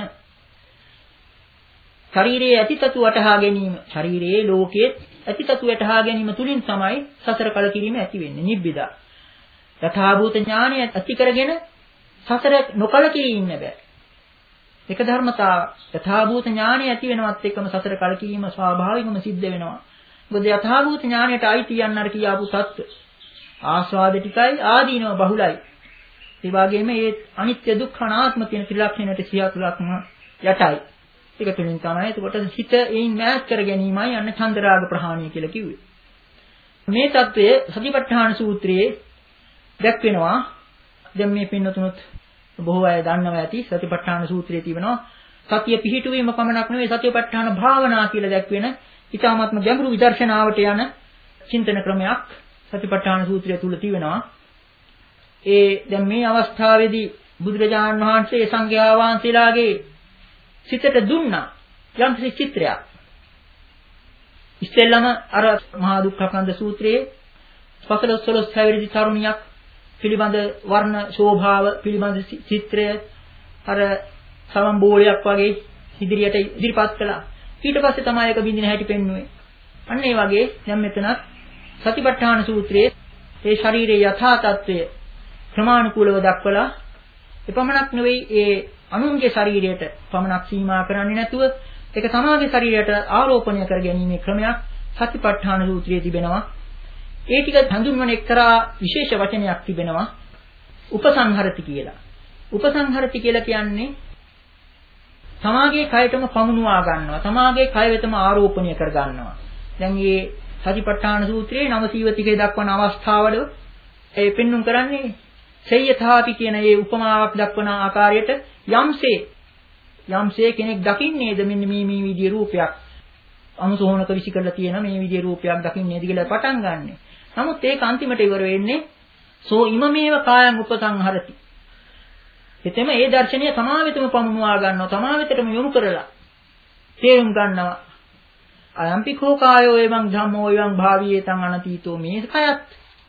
ශරීරයේ ඇතිතතු වටහා ගැනීම ශරීරයේ ලෝකයේ ඇතිතතු වටහා ගැනීම තුලින් තමයි සසර කල කිරීම ඇති වෙන්නේ නිබ්බිදා. යථාභූත ඥානය ඇති කරගෙන සසර නොකලකී ඉන්න බෑ. ඒක ධර්මතාව. යථාභූත ඥානය ඇති වෙනවත් එක්කම සසර කලකීම ස්වාභාවිකවම සිද්ධ වෙනවා. මොකද යථාභූත ඥානයට අයිති යන්නර කියාපු සත්‍ය. ආස්වාද ටිකයි ආදීනව බහුලයි. ඒ වගේම මේ අනිත්‍ය දුක්ඛ අනාත්ම කියන ත්‍රිලක්ෂණයට සියතුලක්ම යටයි. ඒක තුලින් තමයි එතකොට හිත එයින් මෑත් කර ගැනීමයි අන්න චන්දරාග ප්‍රහාණය කියලා කිව්වේ. මේ தත්වය සතිපට්ඨාන සූත්‍රයේ දැක්වෙනවා. දැන් මේ පින්නතුනුත් බොහෝ අය දන්නවා ඇති සතිපට්ඨාන සූත්‍රයේ තිබෙනවා සතිය පිහිටුවීම පමණක් නෙවෙයි සතිපට්ඨාන භාවනා කියලා දැක්වෙන ඊටාත්ම ගැඹුරු විදර්ශනාවට යන චින්තන ක්‍රමයක් සතිපට්ඨාන සූත්‍රය තුල තිබෙනවා. ඒ දැන් මේ අවස්ථාවේදී බුදුරජාණන් වහන්සේ සංඝයා වහන්සේලාගේ සිතට දුන්නා යම් කිසි චිත්‍රයක්. ඉස්සෙල්ලම අර මහා දුක්ඛකන්ද සූත්‍රයේ පසළොස් හැවිරිදි තරුණියක් පිළිබඳ වර්ණ ශෝභාව පිළිබඳ චිත්‍රය අර සමන් බෝලයක් වගේ ඉදිරියට ඉදිරිපත් කළා. ඊට පස්සේ තමයි ඒක බින්දින හැටි පෙන්වුවේ. අන්න ඒ වගේ දැන් මෙතනත් සතිපට්ඨාන සූත්‍රයේ ඒ ශරීරයේ යථා තත්ත්වය ක්‍රමානුකූලව දක්වලා එපමණක් නෙවෙයි ඒ අනුන්ගේ ශරීරයට පමණක් සීමා කරන්නේ නැතුව ඒක තමාගේ ශරීරයට ආරෝපණය කර ගැනීමේ ක්‍රමයක් සතිපට්ඨාන සූත්‍රයේ තිබෙනවා. ඒ ටික හඳුන්වන එක්තරා විශේෂ වචනයක් තිබෙනවා උපසංහරති කියලා. උපසංහරති කියලා කියන්නේ තමාගේ කයටම පමුණුවා ගන්නවා. තමාගේ කය වෙතම ආරෝපණය කර ගන්නවා. දැන් මේ සතිපට්ඨාන සූත්‍රයේ නවසීවතිකේ දක්වන අවස්ථාවල ඒ පෙන්눔 කරන්නේ සේයථාපි කියන මේ උපමාවක් දක්වන ආකාරයට යම්සේ යම්සේ කෙනෙක් දකින්නේද මෙන්න මේ මේ විදිහේ රූපයක් අනුසෝහනක විසි කරලා තියෙන මේ විදිහේ රූපයක් දකින්නේද කියලා පටන් ගන්නෙ. නමුත් ඒක අන්තිමට ඉවර වෙන්නේ සෝ ඉමමේව කායං උපසංහරති. එතෙම ඒ දර්ශනය තමා වෙතම පමුණුවා ගන්නවා. තමා වෙතටම යොමු කරලා තේරුම් ගන්නවා. අයම්පිකෝ කායෝ එවං ධම්මෝ එවං භාවියේතං අනතීතෝ මේ කයත්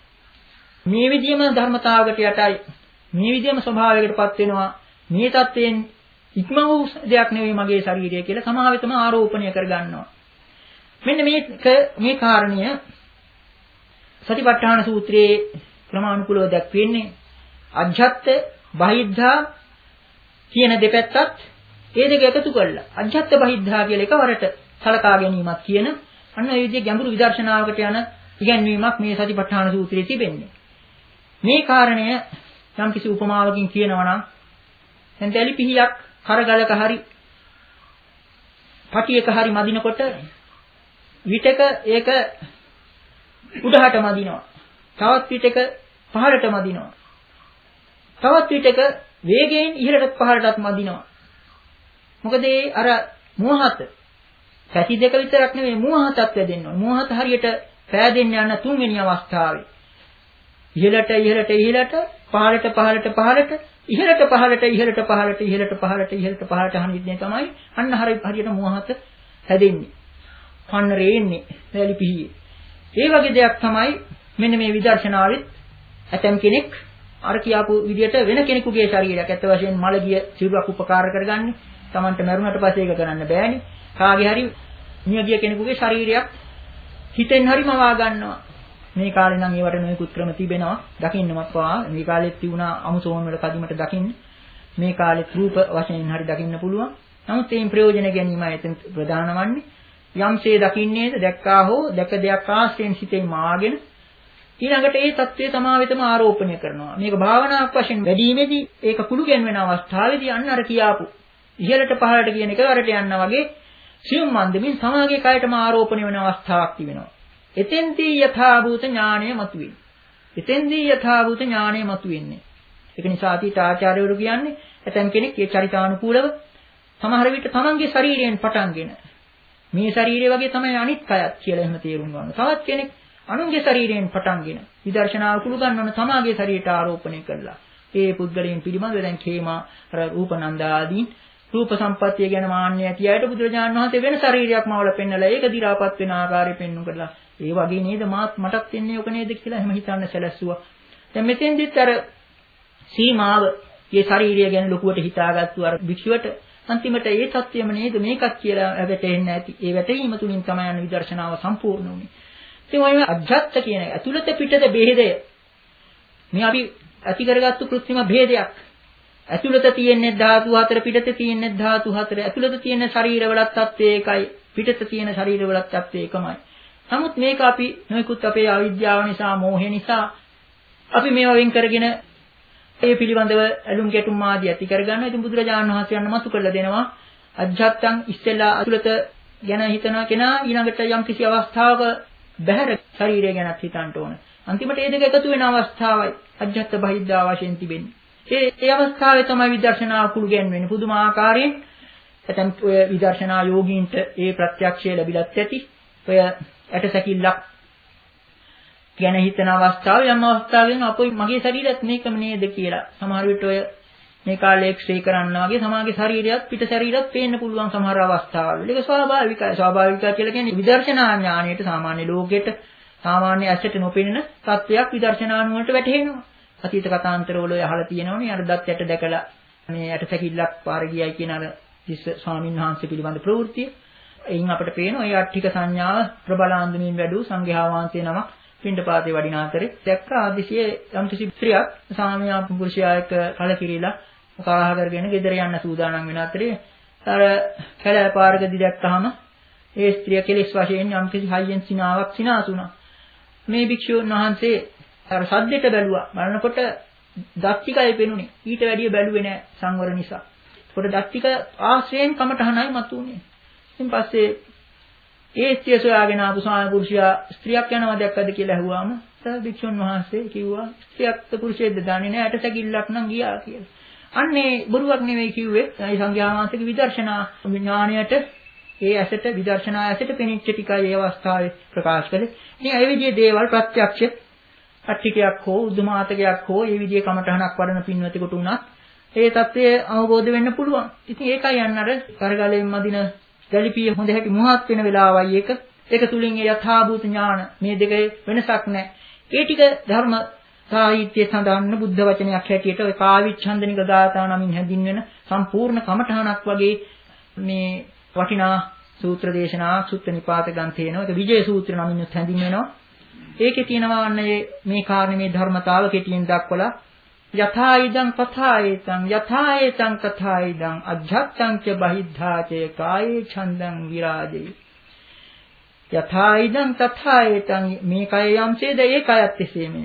මේ විදිහම ධර්මතාවකට යටයි. මේ විදිහම ස්වභාවයකටපත් වෙනවා. මේ தත්යෙන් ඉක්ම වූ දෙයක් නෙවෙයි මගේ ශරීරය කියලා තමා වෙතම ආරෝපණය කර ගන්නවා. මෙන්න මේක මේ කාරණය සතිපට්ඨාන සූත්‍රයේ ක්‍රමානුකූලව දැක්වෙන්නේ අජ්ජත් බහිද්ධා කියන දෙපැත්තත් ඒ දෙක එකතු කරලා අජ්ජත් බහිද්ධා කියලා එකවරට සලකා ගැනීමක් කියන අන්න ඒ විදිහේ ගැඹුරු විදර්ශනාවකට යන ඉගැන්වීමක් මේ සතිපට්ඨාන සූත්‍රයේ තිබෙන්නේ. මේ කාරණය යම් කිසි උපමාවකින් කියනවා නම් දැන් තැලි පිහියක් කරගලක හරි පටියක හරි මදිනකොට විටක ඒක උඩහට මදිනවා. තවත් විටක පහළට මදිනවා. තවත් විටක වේගයෙන් ඉහළට පහළටත් මදිනවා. මොකද ඒ අර මෝහත පැති දෙක විතරක් නෙවෙයි මෝහතත් වැදෙන්න ඕන. මෝහත හරියට පෑදෙන්න යන තුන්වෙනි අවස්ථාවේ ඉහළට ඉහළට ඉහළට පහළට පහළට පහළට ඉහළට පහළට ඉහළට පහළට ඉහළට පහළට ඉහළට පහළට හරින්නේ තමයි අන්න හරියට මෝහත හැදෙන්නේ. පන්නරේ එන්නේ වැලි පිහියේ. ඒ වගේ දෙයක් තමයි මෙන්න මේ විදර්ශනාවෙත් ඇතම් කෙනෙක් අර කියාපු විදිහට වෙන කෙනෙකුගේ ශරීරයක් ඇත්ත වශයෙන් මලගිය සිරුරක් උපකාර කරගන්නේ. Tamanට මරුණට පස්සේ ඒක කරන්න බෑනේ. කාගේ හරි මියගිය කෙනෙකුගේ ශරීරයක් හිතෙන් හරි මවා ගන්නවා. මේ කාලේ නම් ඒවට නොයෙකුත් ක්‍රම තිබෙනවා. දකින්නමත් පවා මේ කාලෙත් තිබුණා අමුසෝන් වල කදිමට දකින්න. මේ කාලෙත් රූප වශයෙන් හරි දකින්න පුළුවන්. නමුත් ඒන් ප්‍රයෝජන ගැනීමයි එතන ප්‍රධාන වන්නේ. යම්සේ දකින්නේද දැක්කා හෝ දැක දෙයක් ආශ්‍රයෙන් සිතේ මාගෙන ඊළඟට ඒ தත්ත්වය තමා වෙතම ආරෝපණය කරනවා. මේක භාවනාවක් වශයෙන් වැඩිීමේදී ඒක කුළු ගැන්වෙන අවස්ථාවේදී අන්න අර කියාපු ඉහළට පහළට කියන එක වරට යනවා වගේ සියුම් මන්දමින් සමාගයේ කයටම ආරෝපණය වෙන අවස්ථාවක් තිබෙනවා. එතෙන්දී යථාභූත ඥාණය මතුවේ. එතෙන්දී යථාභූත ඥාණය මතුවෙන්නේ. ඒක නිසා අතීත ආචාර්යවරු කියන්නේ ඇතම් කෙනෙක් ඒ චරිතානුකූලව සමහර විට තමන්ගේ ශරීරයෙන් පටන්ගෙන මේ ශරීරය වගේ තමයි අනිත් කයත් කියලා එහෙම තේරුම් ගන්නවා. තවත් කෙනෙක් අනුන්ගේ ශරීරයෙන් පටන්ගෙන විදර්ශනාව කුළු ගන්නවන තමාගේ ශරීරයට ආරෝපණය කළා. ඒ පුද්ගලයන් පිළිබඳව දැන් khema රූපනන්ද ආදී රූප සම්පත්තිය ගැන මාන්නය ඇති අයට බුදුරජාණන් වහන්සේ වෙන ශරීරයක් මවල පෙන්නලා ඒක දි รา පත් වෙන ආකාරය පෙන්වු කරලා ඒ වගේ නේද මාත් මටත් වෙන්නේ ඔක නේද කියලා එහෙම හිතන්න සැලැස්සුවා. දැන් මෙතෙන්දිත් අර සීමාව මේ ශරීරය ගැන ලොකුවට හිතාගත්තු අර භික්ෂුවට අන්තිමට ඒ සත්‍යම නේද මේකත් කියලා වැටෙන්නේ නැති. ඒ වැටීම තුලින් තමයි අන විදර්ශනාව සම්පූර්ණ වුනේ. ඉතින් ඔය අජ්ජත් කියන ඇතුළත පිටත ભેදය මේ අපි ඇති කරගත්තු કૃත්‍රිම ભેදයක්. ඇතුළත තියෙන්නේ ධාතු හතර පිටත තියෙන්නේ ධාතු හතර. ඇතුළත තියෙන ශරීරවලත් තත්ත්වය එකයි. පිටත තියෙන ශරීරවලත් තත්ත්වය එකමයි. නමුත් මේක අපි නොයෙකුත් අපේ අවිද්‍යාව නිසා, මෝහය නිසා අපි මේවා වෙන් කරගෙන ඒ පිළිබඳව ඇලුම් ගැටුම් ආදී ඇති කරගන්නවා. ඉතින් බුදුරජාණන් වහන්සේ යන මතු කරලා දෙනවා අජ්ජත්තං ඉස්සෙල්ලා අතුලත ගැන හිතන කෙනා ඊළඟට යම් කිසි අවස්ථාවක බහැර ශරීරය ගැනත් හිතන්න ඕන. අන්තිමට මේ දෙක එකතු වෙන අවස්ථාවයි අජ්ජත් බහිද්ධා වශයෙන් තිබෙන්නේ. ඒ ඒ අවස්ථාවේ තමයි විදර්ශනා කුළු ගැන්වෙන්නේ. පුදුම ආකාරයෙන් ඇතම් ඔය විදර්ශනා යෝගීන්ට ඒ ප්‍රත්‍යක්ෂය ලැබිලත් ඇති. ඔය ඇටසැකිල්ලක් ගැන හිතන අවස්ථාවේ යම් අවස්ථාවකින් අපොයි මගේ ශරීරයත් මේකම නේද කියලා සමහර විට ඔය මේ කාලේ එක්ස්රේ කරනවා වගේ සමාගේ ශරීරයත් පිට ශරීරයත් පේන්න පුළුවන් සමහර අවස්ථාවල. ඒක ස්වාභාවිකයි. ස්වාභාවිකයි කියලා කියන්නේ විදර්ශනා ඥාණයට සාමාන්‍ය ලෝකෙට සාමාන්‍ය ඇසට නොපෙනෙන තත්වයක් විදර්ශනා නුවණට වැටහෙනවා. අතීත කතාන්තරවල ඔය අහලා තියෙනවනේ අර දත් යට දැකලා මේ යට සැකිල්ලක් පාර ගියයි කියන අර තිස්ස ස්වාමීන් වහන්සේ පිළිබඳ ප්‍රවෘත්තිය. එයින් අපිට පේන ඔය අට්ඨික සංඥාව ප්‍රබලාන්දමින් වැඩි සංඝයා වහන්සේ නමක් පින්ඩපාතේ වඩින අතරේ දැක්ක ආදිසියේ යම්කිසි ස්ත්‍රියක් සාමියා පුරුෂයා එක්ක කලකිරීලා කලහ කරගෙන ගෙදර යන්න සූදානම් වෙන අතරේ අර කැලෑ පාරකදී දැක්කහම ඒ ස්ත්‍රිය කෙලෙස් වශයෙන් යම්කිසි හයියෙන් සිනාවක් සිනාසුණා. මේ භික්ෂුන් වහන්සේ අර සද්දෙට බැලුවා. බලනකොට දත් ටිකයි පෙනුනේ. ඊට වැඩිය බැලුවේ නැහැ සංවර නිසා. ඒකට දත් ටික ආශ්‍රයෙන් කමටහනයි මතුනේ. ඉතින් පස්සේ ඒ ස්ත්‍රිය සොයාගෙන ආපු ස්වාමි පුරුෂයා ස්ත්‍රියක් යනවා දැක්කද කියලා ඇහුවාම භික්ෂුන් වහන්සේ කිව්වා ස්ත්‍රියක්ද පුරුෂයෙක්ද දන්නේ නැහැ ඇටසැකිල්ලක් නම් ගියා කියලා. අන්නේ බොරුවක් නෙවෙයි කිව්වේ. ඒ සංඝයා වහන්සේගේ විදර්ශනා විඥාණයට ඒ ඇසට විදර්ශනා ඇසට පෙනිච්ච ටිකයි ඒ අවස්ථාවේ ප්‍රකාශ කළේ. ඉතින් ඒ විදිහේ දේවල් ප්‍රත්‍යක්ෂ අට්ටිකයක් හෝ උද්දමාතකයක් හෝ මේ විදිහේ කමඨහනක් වඩන පින්වතෙකුට උනත් ඒ தත්ත්වය අවබෝධ වෙන්න පුළුවන්. ඉතින් ඒකයි යන්නර කරගලෙන් මදින ගැලිපිය හොඳ හැටි මුවහත් වෙන වෙලාවයි ඒක. ඒක තුලින් ඒ යථාභූත ඥාන මේ දෙකේ වෙනසක් නැහැ. ඒ ටික ධර්ම සාහිත්‍යයේ සඳහන් බුද්ධ වචනයක් හැටියට ඔය කාවිච්ඡන්දනික ගාථා නමින් හැඳින්වෙන සම්පූර්ණ කමඨහනක් වගේ මේ වටිනා සූත්‍ර දේශනා සුත්ත නිපාත ග්‍රන්ථේනෝ ඒක විජය සූත්‍ර නමින් හැඳින්වෙනවා. ඒකේ තියෙනවා අන්නේ මේ කාරණේ ධර්මතාව කෙටියෙන් දක්වලා යථා ඉදං තථා ඒතං යථා ඒතං තථා ඉදං අජ්ජත්තං ච බහිද්ධා ච කායේ ඡන්දං විරාජේ යථා ඉදං තථා ඒතං මේ කය යම්සේද ඒ කයත් එසේමය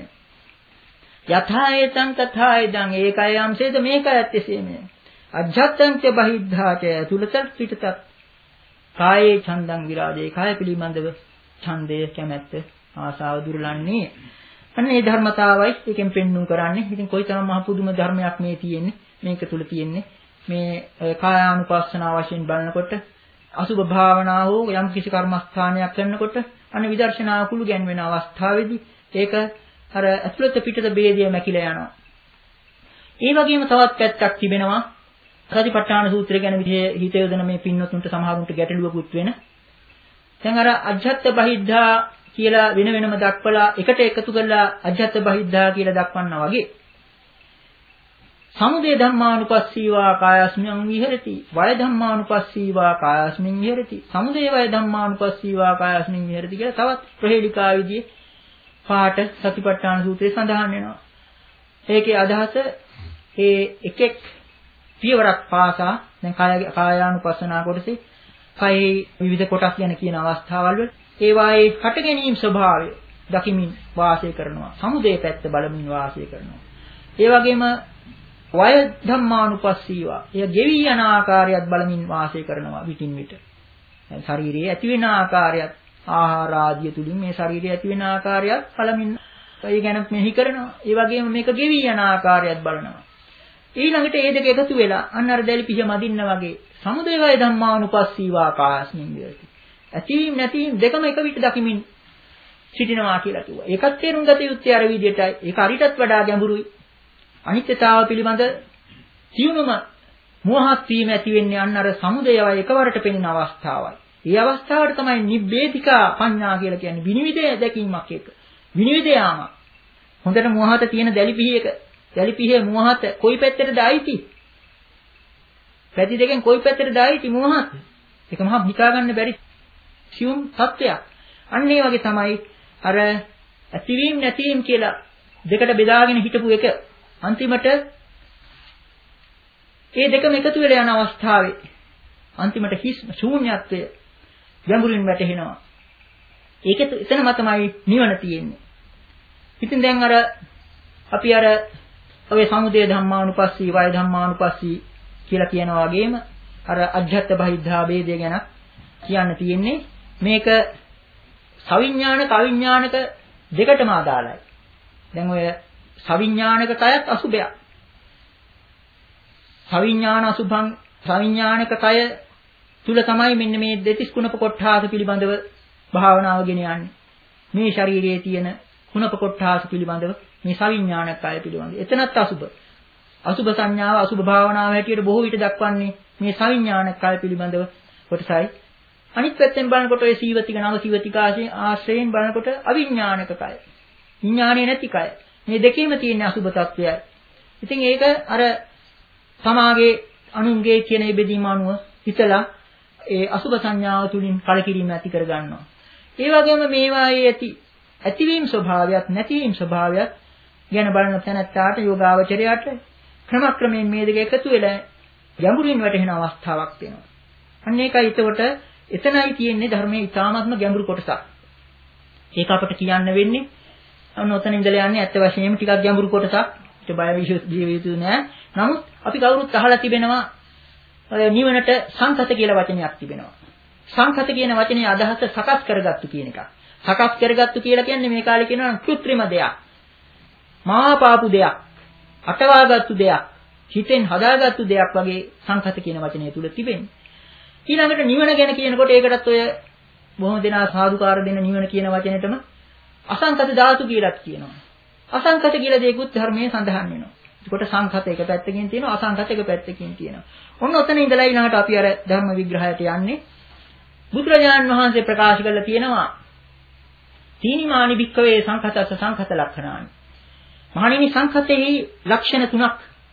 යථා ඒතං තථා ඉදං ඒ කය යම්සේද මේ කයත් එසේමය අජ්ජත්තං ච බහිද්ධා ච තුලතත් පිටතත් කායේ ඡන්දං විරාජේ කාය පිළිබඳව ඡන්දය කැමැත්ත ආසාව දුරලන්නේ අන්න ඒ ධර්මතාවයි එකෙන් පෙන්වු කරන්නේ. ඉතින් කොයිතරම් මහ පුදුම ධර්මයක් මේ තියෙන්නේ. මේක තුල තියෙන්නේ. මේ කායානුපස්සනාව වශයෙන් බලනකොට අසුභ භාවනාව හෝ යම් කිසි කර්මස්ථානයක් කරනකොට අන්න විදර්ශනා කුළු ගැන්වෙන අවස්ථාවේදී ඒක අර අතුලත පිටත ભેදය මැකිලා යනවා. ඒ වගේම තවත් පැත්තක් තිබෙනවා. සතිපට්ඨාන සූත්‍රය ගැන හිත යොදන මේ පින්නතුන්ට සමහරුන්ට ගැටලුවකුත් වෙන. දැන් අර අජ්ජත් බහිද්ධා කියලා වෙන වෙනම දක්වලා එකට එකතු කරලා අජ්ජත් බහිද්ධා කියලා දක්වන්නා වගේ සමුදය ධම්මානුපස්සීවා කායස්මින් විහෙරති වය ධම්මානුපස්සීවා කායස්මින් විහෙරති සමුදය වය ධම්මානුපස්සීවා කායස්මින් විහෙරති කියලා තවත් ප්‍රහේලිකා විදිහේ පාඨ සතිපට්ඨාන සූත්‍රයේ සඳහන් වෙනවා. ඒකේ අදහස ඒ එක එක් පියවරක් පාසා දැන් කාය කායානුපස්සනා කොටසේ කයේ විවිධ කොටස් ගැන කියන අවස්ථාවල් වල ඒවායේ හට ගැනීම ස්වභාවය දකිමින් වාසය කරනවා. සමුදේ පැත්ත බලමින් වාසය කරනවා. ඒ වගේම වය ධම්මානුපස්සීවා. එය ගෙවි යන ආකාරයත් බලමින් වාසය කරනවා විටින් විට. දැන් ශරීරයේ ඇති වෙන ආකාරයත් ආහාර ආදිය තුලින් මේ ශරීරයේ ඇති වෙන ආකාරයත් බලමින් ඒ ගැන මෙහි කරනවා. ඒ වගේම මේක ගෙවි යන ආකාරයත් බලනවා. ඊළඟට මේ දෙක එකතු වෙලා අන්න අර දැලි පිහ මදින්න වගේ සමුදේ වය ධම්මානුපස්සීවා කායස්මින් විරති. ඇතිවීම නැතිවීම දෙකම එක විට දකිමින් සිටිනවා කියලා කිව්වා. ඒකත් තේරුම් ගත යුත්තේ අර විදිහටයි. ඒක හරියටත් වඩා ගැඹුරුයි. අනිත්‍යතාව පිළිබඳ සියුම්ම මෝහත් වීම ඇති වෙන්නේ අන්න අර සමුදයවයි එකවරට පෙනෙන අවස්ථාවයි. මේ අවස්ථාවට තමයි නිබ්බේධිකා පඤ්ඤා කියලා කියන්නේ. විනිවිද දැකීමක් එක. විනිවිද යාම. හොඳට මෝහත තියෙන දැලිපිහි එක. දැලිපිහේ මෝහත කොයි පැත්තටද ආйти? පැති දෙකෙන් කොයි පැත්තටද ආйти මෝහත? ඒක මහා හිතා ගන්න බැරි සියුම් තත්ත්වයක්. අන්න ඒ වගේ තමයි අර ඇතිවීම නැතිවීම කියලා දෙකට බෙදාගෙන හිටපු එක අන්තිමට ඒ දෙකම එකතු වෙලා යන අවස්ථාවේ අන්තිමට හිස් ශූන්‍යත්වය ගැඹුරින් වැටහෙනවා. ඒක එතනම තමයි නිවන තියෙන්නේ. ඉතින් දැන් අර අපි අර ඔය සමුදය ධම්මානුපස්සී වය ධම්මානුපස්සී කියලා කියනවා වගේම අර අජ්ජත් බහිද්ධා ભેදය ගැන කියන්න තියෙන්නේ. මේක සවිඥානික අවිඥානික දෙකටම අදාළයි. දැන් ඔය සවිඥානික කයත් අසුභයක්. සවිඥාන අසුභං සවිඥානික කය තුල තමයි මෙන්න මේ දෙතිස් කුණප කොට්ඨාස පිළිබඳව භාවනාව ගෙන යන්නේ. මේ ශරීරයේ තියෙන කුණප කොට්ඨාස පිළිබඳව මේ සවිඥානික කය පිළිබඳව. එතනත් අසුභ. අසුභ සංඥාව අසුභ භාවනාව හැටියට බොහෝ විට දක්වන්නේ මේ සවිඥානික කය පිළිබඳව කොටසයි. අනිත් පැත්තෙන් බලනකොට ඔය සීවතික නව සීවතික ආශ්‍රයෙන් බලනකොට අවිඥානික කය. විඥානයේ නැති කය. මේ දෙකේම තියෙන අසුභ තත්වයයි. ඉතින් ඒක අර සමාගේ අනුන්ගේ කියන මේ බෙදීම අනුව හිතලා ඒ අසුභ සංඥාව තුලින් කලකිරීම ඇති කර ගන්නවා. ඒ වගේම මේවායේ ඇති ඇතිවීම ස්වභාවයත් නැතිවීම ස්වභාවයත් ගැන බලන තැනත්තාට යෝගාවචරයට ක්‍රමක්‍රමයෙන් මේ දෙක එකතු වෙලා ගැඹුරින් වැටෙන අවස්ථාවක් වෙනවා. අන්න ඒකයි එතකොට එතනයි තියෙන්නේ ධර්මයේ ඊ타මාත්ම ගැඹුරු කොටසක්. ඒක අපිට කියන්න වෙන්නේ අන්න ඔතන ඉඳලා යන්නේ ඇත්ත වශයෙන්ම ටිකක් ගැඹුරු කොටසක්. ඒක බය විශ්ව නෑ. නමුත් අපි කවුරුත් අහලා තිබෙනවා නිවනට සංකත කියලා වචනයක් තිබෙනවා. සංකත කියන වචනේ අදහස සකස් කරගත්තු කියන එක. සකස් කරගත්තු කියලා කියන්නේ මේ කාලේ කියනවා කෘත්‍රිම දෙයක්. මාපාපු දෙයක්. අටවාගත්තු දෙයක්. හිතෙන් හදාගත්තු දෙයක් වගේ සංකත කියන වචනේ තුල තිබෙන්නේ. ඊළඟට නිවන ගැන කියනකොට ඒකටත් ඔය බොහොම දෙනා සාදුකාර දෙන නිවන කියන වචනෙටම අසංකත ධාතු කියලාත් කියනවා. අසංකත කියලා දෙයක්ත් ධර්මයේ සඳහන් වෙනවා. ඒකට සංකත එක පැත්තකින් තියෙනවා අසංකත එක පැත්තකින් තියෙනවා. ඔන්න ඔතන ඉඳලා ඊළඟට අපි අර ධර්ම විග්‍රහයට යන්නේ. බුදුරජාණන් වහන්සේ ප්‍රකාශ කරලා තියෙනවා තීනිමානි භික්ඛවේ සංකතස්ස සංකත ලක්ෂණානි. මහණෙනි සංකතෙහි ලක්ෂණ තුනක්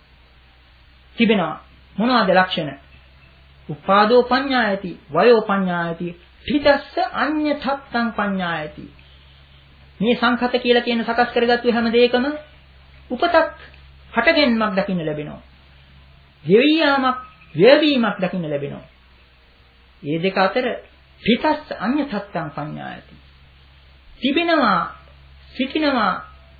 තිබෙනවා. මොනවාද ලක්ෂණ? උපාදෝ පඤ්ඤායති, වයෝ පඤ්ඤායති, ඨිතස්ස අඤ්ඤතත්තං පඤ්ඤායති. මේ සංකත කියලා කියන සකස් කරගත්තු හැම දෙයකම උපතක් හටගෙන්මක් දකින්න ලැබෙනවා. ගෙවියාමක්, වේවීමක් දකින්න ලැබෙනවා. මේ දෙක අතර ඨිතස්ස අඤ්ඤතත්තං පඤ්ඤායති. තිබෙනවා, සිටිනවා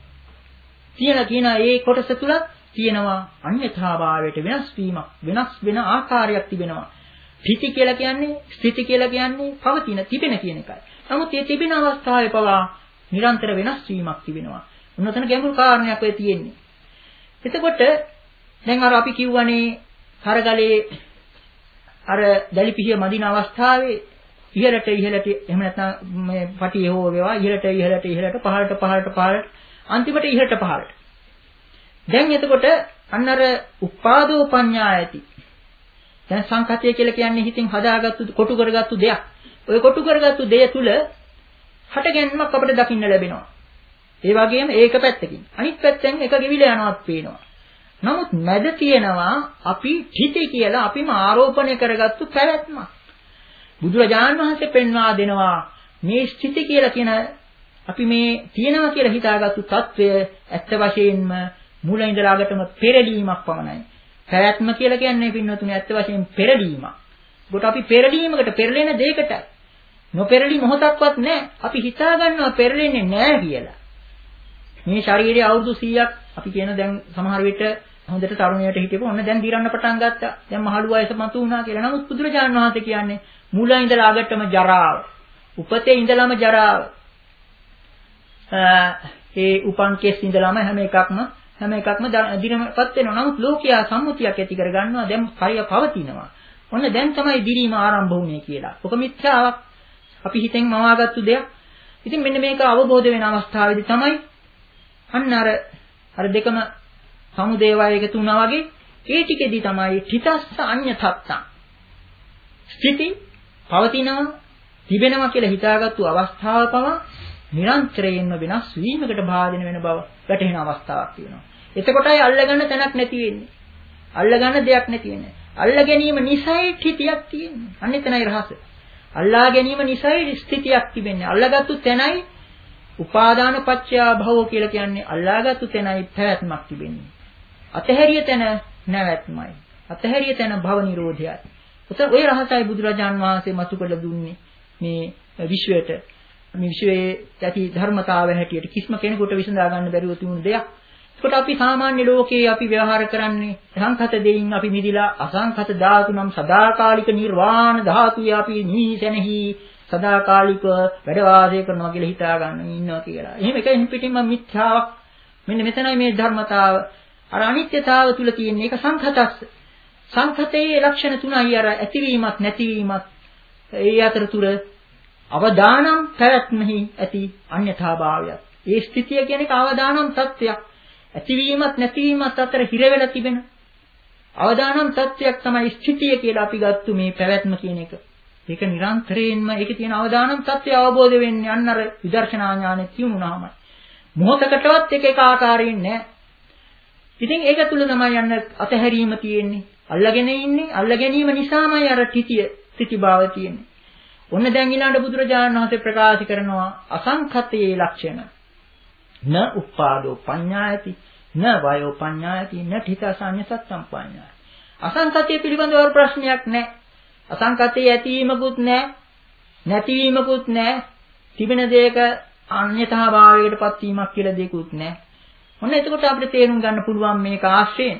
කියලා කියන ඒ කොටස තුල තියෙනවා අන්‍යථාභාවයට වෙනස් වීමක්, වෙනස් වෙන ආකාරයක් තිබෙනවා. පිටි කියලා කියන්නේ, ස්ථಿತಿ කියලා කියන්නේ පවතින, තිබෙන කියන එකයි. නමුත් මේ තිබෙන අවස්ථාවේ පවා නිරන්තර වෙනස් වීමක් තිබෙනවා. උන්නතන ගැඹුරු කාරණයක් වෙයි තියෙන්නේ. එතකොට දැන් අර අපි කියවනේ කරගලේ අර දැලිපිහිය මදින අවස්ථාවේ ඉහළට ඉහළට එහෙම නැත්නම් මේ පටියේ හෝ වේවා ඉහළට ඉහළට ඉහළට පහළට පහළට පහළට අන්තිමට ඉහළට පහළට. දැන් එතකොට අන්න අර උපාදෝ පඤ්ඤායති. දැන් සංකතය කියලා කියන්නේ හිතින් හදාගත්තු කොටු කරගත්තු දෙයක්. ඔය කොටු කරගත්තු දෙය තුල හටගැන්මක් අපිට දකින්න ලැබෙනවා. ඒ වගේම ඒක පැත්තකින්. අනිත් පැත්තෙන් එක ගෙවිලා යනවත් පේනවා. නමුත් මැද තියෙනවා අපි හිතේ කියලා අපිම ආරෝපණය කරගත්තු පැවැත්මක්. බුදුරජාණන් වහන්සේ පෙන්වා දෙනවා මේ ස්ථಿತಿ කියලා කියන අපි මේ තියෙනවා කියලා හිතාගත්තු తত্ত্বය ඇත්ත වශයෙන්ම මුල ඉඳලා අගටම පෙරලීමක් පමණයි. පැවැත්ම කියලා කියන්නේ පින්නතුනේ ඇත්ත වශයෙන් පෙරලීමක්. ඒකට අපි පෙරලීමකට පෙරලෙන දෙයකට නොපෙරලි මොහොතක්වත් නැහැ. අපි හිතා ගන්නවා පෙරලෙන්නේ නැහැ කියලා. මේ ශරීරයේ අවුරුදු සීයක් අපි කියන දැන් සමහර විට හොඳට තරුණයට හිටියපො ඔන්න දැන් දිරන්න පටන් ගත්තා. දැන් මහලු වයස මතු වුණා කියලා. නමුත් බුදුරජාණන් වහන්සේ කියන්නේ මුල ඉඳලා අගටම ජරාව. උපතේ ඉඳලම ජරාව. ඒ උපන් කෙස් ඉඳලම හැම එකක්ම හැම එකක්ම දිනපත් වෙනවා. නමුත් ලෝකයා සම්මුතියක් ඇති කර ගන්නවා දැන් කය පවතිනවා. ඔන්න දැන් තමයි දිරීම ආරම්භ වුනේ කියලා. ඔක මිත්‍යාවක්. අපි හිතෙන් මවාගත්තු දෙයක්. ඉතින් මෙන්න මේක අවබෝධ වෙන අවස්ථාවේදී තමයි අන්න අර අර දෙකම සමුදේවය එකතු වුණා වගේ ඒ ටිකෙදී තමයි ඨිතස්ස අඤ්ඤතත්තං. ස්ථಿತಿ පවතිනවා තිබෙනවා කියලා හිතාගත්තු අවස්ථාව පවා නිරන්තරයෙන්ම වෙනස් වීමකට භාජන වෙන බව වැටහෙන අවස්ථාවක් තියෙනවා. එතකොටයි අල්ලගන්න තැනක් නැති වෙන්නේ. අල්ලගන්න දෙයක් නැති වෙන්නේ. අල්ල ගැනීම නිසයි ඨිතියක් තියෙන්නේ. අන්න එතනයි රහස. අල්ලා ගැනීම නිසයි ස්ථಿತಿයක් තිබෙන්නේ. අල්ලගත්තු තැනයි උපාදාන පත්‍ය භව කියලා කියන්නේ අල්ලාගත්තු තැනයි පැවැත්මක් තිබෙන්නේ. අතහැරිය තැන නැවැත්මයි. අතහැරිය තැන භව නිරෝධයයි. උතන ওই රහසයි බුදුරජාන් වහන්සේ මතු කළ දුන්නේ මේ විශ්වයට. මේ විශ්වයේ ඇති ධර්මතාවය හැටියට කිසිම කෙනෙකුට විසඳා ගන්න බැරිව තිබුණු දෙයක්. ඒකට අපි සාමාන්‍ය ලෝකයේ අපි ව්‍යවහාර කරන්නේ සංකත දෙයින් අපි මිදිලා අසංකත ධාතු නම් සදාකාලික නිර්වාණ ධාතුය අපි නිසෙනෙහි සදාකාලික වැඩ වාසය කරනවා කියලා හිතා ගන්න ඉන්නවා කියලා. එහෙම එකෙන් පිටින්ම මිත්‍යාවක්. මෙන්න මෙතනයි මේ ධර්මතාව. අර අනිත්‍යතාව තුල තියෙන එක සංකතස්ස. සංකතයේ ලක්ෂණ තුනයි අර ඇතිවීමත් නැතිවීමත් ඒ අතරතුර අවදානම් පැවැත්මෙහි ඇති අන්‍යතාභාවය. ඒ ස්ථිතිය කියන එක අවදානම් තත්ත්වයක්. ඇතිවීමත් නැතිවීමත් අතර හිර වෙලා තිබෙන අවදානම් තත්වයක් තමයි ස්ථිතිය කියලා අපි ගත්තු මේ පැවැත්ම කියන එක. ඒක නිරන්තරයෙන්ම ඒකේ තියෙන අවදානම් තත්වය අවබෝධ වෙන්නේ අන්න අර විදර්ශනා ඥානෙ තියුණාමයි. මොහොතකටවත් එක එක ආකාරයෙන් නෑ. ඉතින් ඒක තුල තමයි යන්න අතහැරීම තියෙන්නේ. අල්ලගෙන ඉන්නේ. අල්ල ගැනීම නිසාමයි අර තිතිය, තිතිභාව තියෙන්නේ. ඔන්න දැන් ඊළඟ බුදුරජාණන් වහන්සේ ප්‍රකාශ කරනවා අසංඛතයේ ලක්ෂණ. න උපාදෝ පඤ්ඤායති, න වයෝ පඤ්ඤායති, න තිතසඤ්ඤ සත්සම්පඤ්ඤාය. අසංඛතයේ පිළිබඳව ප්‍රශ්නයක් නෑ. අසංඛතයේ ඇතිවීමකුත් නෑ, නැතිවීමකුත් නෑ. තිබෙන දෙයක අන්‍යතා භාවයකටපත් වීමක් කියලා දෙයක්වත් නෑ. ඔන්න එතකොට අපිට තේරුම් ගන්න පුළුවන් මේක ආශ්‍රයෙන්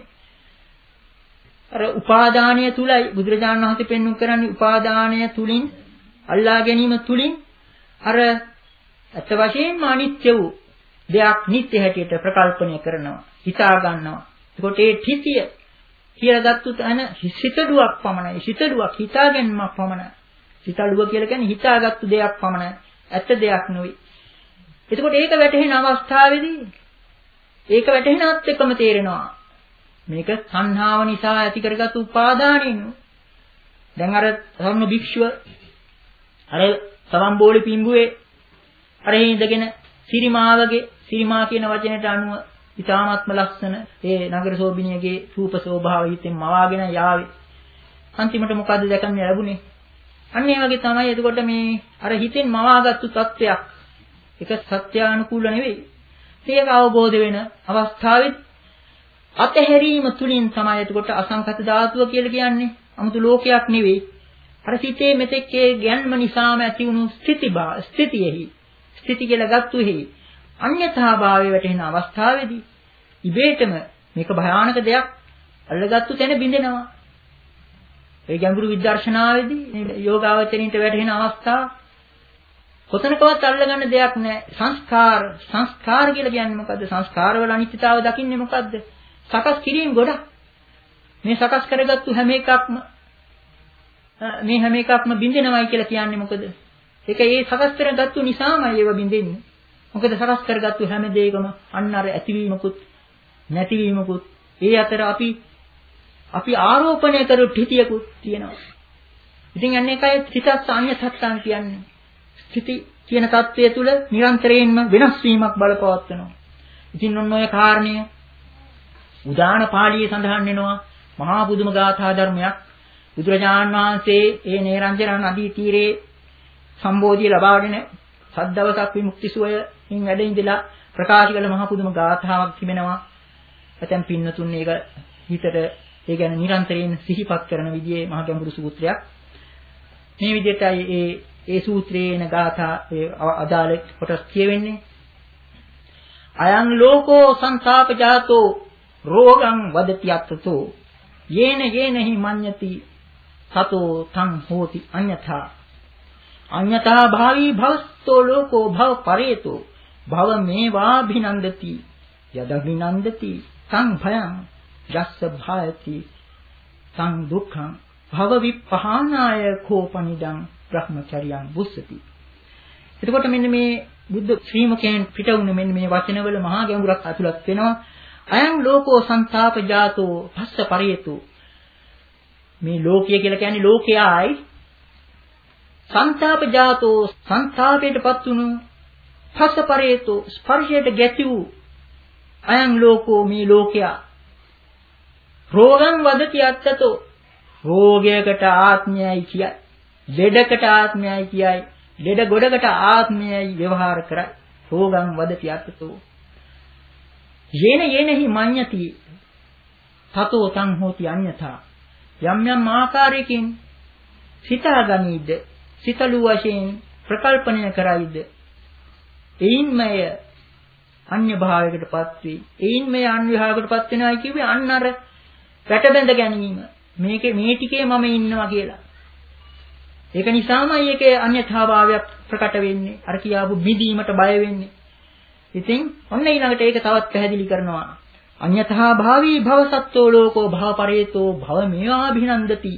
අර උපාදානය තුලයි බුදුරජාණන් වහන්සේ පෙන්වු කරන්නේ උපාදානය තුලින් අල්ලා ගැනීම තුලින් අර අත වශයෙන්ම අනිත්‍ය වූ දෙයක් නිත්‍ය හැටියට ප්‍රකල්පණය කරනවා, හිතා ගන්නවා. එතකොට ඒ තිතිය කියලා ගත්තු තැන හිතඩුවක් පමණයි. හිතඩුවක් හිතා ගැනීමක් පමණයි. හිතඩුව කියලා කියන්නේ හිතාගත්තු දෙයක් පමණයි. ඇත්ත දෙයක් නෙවෙයි. එතකොට ඒක වැටහෙන අවස්ථාවේදී ඒක වැටහෙනත් එකම තේරෙනවා. මේක සංහාව නිසා ඇති කරගත් උපාදානින්. දැන් අර සම්ම භික්ෂුව අර සවම්බෝලි පිඹුවේ අර ඉඳගෙන සිරිමාවගේ සිරිමා කියන වචනයට අනුව ඉතාමත්ම ලස්සන ඒ නගර සෝබිනියගේ රූප ස්වභාවය හිතෙන් මවාගෙන යාවේ. අන්තිමට මොකද්ද දැකන්න ලැබුණේ? අන්න ඒ වගේ තමයි එතකොට මේ අර හිතෙන් මවාගත්තු තත්වයක්. ඒක සත්‍යානුකූල නෙවෙයි. ඒක අවබෝධ වෙන අවස්ථාවෙත් අතහැරීම තුලින් තමයි එතකොට අසංඛත ධාතුව කියලා කියන්නේ. 아무තු ලෝකයක් නෙවෙයි. අර සිතේ මෙතෙක්ේ ගැන්ම නිසාම ඇති වුණු ස්ථಿತಿබා ස්ථಿತಿයෙහි ස්ථಿತಿ කියලා ගත්තුෙහි අන්‍යතා භාවයේ වැටෙන අවස්ථාවේදී ඉබේටම මේක භයානක දෙයක් අල්ලගත්තු තැන බිඳෙනවා. ඒ ගැඹුරු විදර්ශනාවේදී යෝගාවචරින්ට වැටෙන අවස්ථාව කොතනකවත් අල්ලගන්න දෙයක් නැහැ. සංස්කාර සංස්කාර කියලා කියන්නේ මොකද්ද? සංස්කාර වල අනිත්‍යතාව දකින්නේ මොකද්ද? සකස් කිරීම ගොඩක්. මේ සකස් කරගත්තු හැම එකක්ම මේ හැම එකක්ම බින්දෙනවයි කියලා කියන්නේ මොකද? ඒක ඒ සකස් කරගත්තු නිසාමයි ඒව බින්දෙන්නේ. මොකද සකස් කරගත්තු හැම දෙයකම අන්න අර ඇතිවීමකුත් නැතිවීමකුත් ඒ අතර අපි අපි ආරෝපණය කරු තිතියකුත් තියෙනවා. ඉතින් අන්න ඒකයි තිතස් අන්‍ය සත්‍යං කියන්නේ. ස්ථಿತಿ කියන தත්වය තුල නිරන්තරයෙන්ම වෙනස් වීමක් බලපවත්වනවා. ඉතින් ඔන්න ඔය කාරණය උදාන පාළියේ සඳහන් වෙනවා මහා පුදුම ගාථා ධර්මයක්. බුදුරජාණන් වහන්සේ ඒ නේරංජන නදී තීරේ සම්බෝධිය ලබාගෙන සද්දවසක් විමුක්ති සුවයෙන් වැඩ ඉඳලා ප්‍රකාශ කළ මහා පුදුම ගාථාවක් තිබෙනවා. ඇතැම් පින්නතුන් ඒක හිතට ඒ ගැන නිරන්තරයෙන් සිහිපත් කරන විදිහේ මහා ගැඹුරු සූත්‍රයක්. මේ විදිහටයි ඒ ඒ සූත්‍රයේ එන ගාථා ඒ අදාළ කොටස් කියවෙන්නේ. අයං ලෝකෝ සංසාපජාතෝ රෝගං වදති අත්තතෝ යේන යේනහි මඤ්ඤති සතෝ තං හෝති අඤ්ඤතා අඤ්ඤතා භාවී භවස්තෝ ලෝකෝ භව පරේතෝ භව මේවා භිනන්දති යදවිනන්දති තං භයං යස්ස භායති තං දුක්ඛං භව විපහානාය කෝපනිදං බ්‍රහ්මචර්යං බුස්සති. එතකොට මෙන්න මේ බුද්ධ ශ්‍රී මුඛයෙන් පිට වුණ මෙන්න මේ වචනවල මහා ගැඹුරක් අතුලත් වෙනවා. අයං ලෝකෝ සංතාප ජාතෝ භස්ස පරියතු. මේ ලෝකය කියලා කියන්නේ ලෝකයයි සංතාප ජාතෝ සංතාපයටපත් වුණු භස්ස පරියතු ස්පර්ශයට ගැති වූ අයං ලෝකෝ මේ ලෝකයා රෝගං වදති අත්තතෝ රෝගයකට ආත්මයයි කියයි ලෙඩකට ආත්මයයි කියයි ලෙඩ ගොඩකට ආත්මයයි ව්‍යවහාර කරයි රෝගං වදති අත්තතෝ යේන යේනහි මඤ්ඤති තතෝ තං හෝති අඤ්ඤතා යම් යම් ආකාරයකින් සිතාගනීද සිතලු වශයෙන් ප්‍රකල්පණය කරයිද එයින්මය අන්‍ය භාවයකටපත් වේ එයින්මය අන්‍ය භාවයකටපත් වෙනවා කියුවේ අන්න අර පැටබැඳ ගැනීම මේකේ මේ ටිකේ මම ඉන්නවා කියලා ඒක නිසාමයි ඒකේ අන්‍යථාභාවයක් ප්‍රකට වෙන්නේ අර කියාපු බිඳීමට බය වෙන්නේ. ඉතින් ඔන්න ඊළඟට ඒක තවත් පැහැදිලි කරනවා. අඤ්ඤතහා භාවී භවසත්තෝ ලෝකෝ භවපරේතෝ භව මේවා භිනන්දති.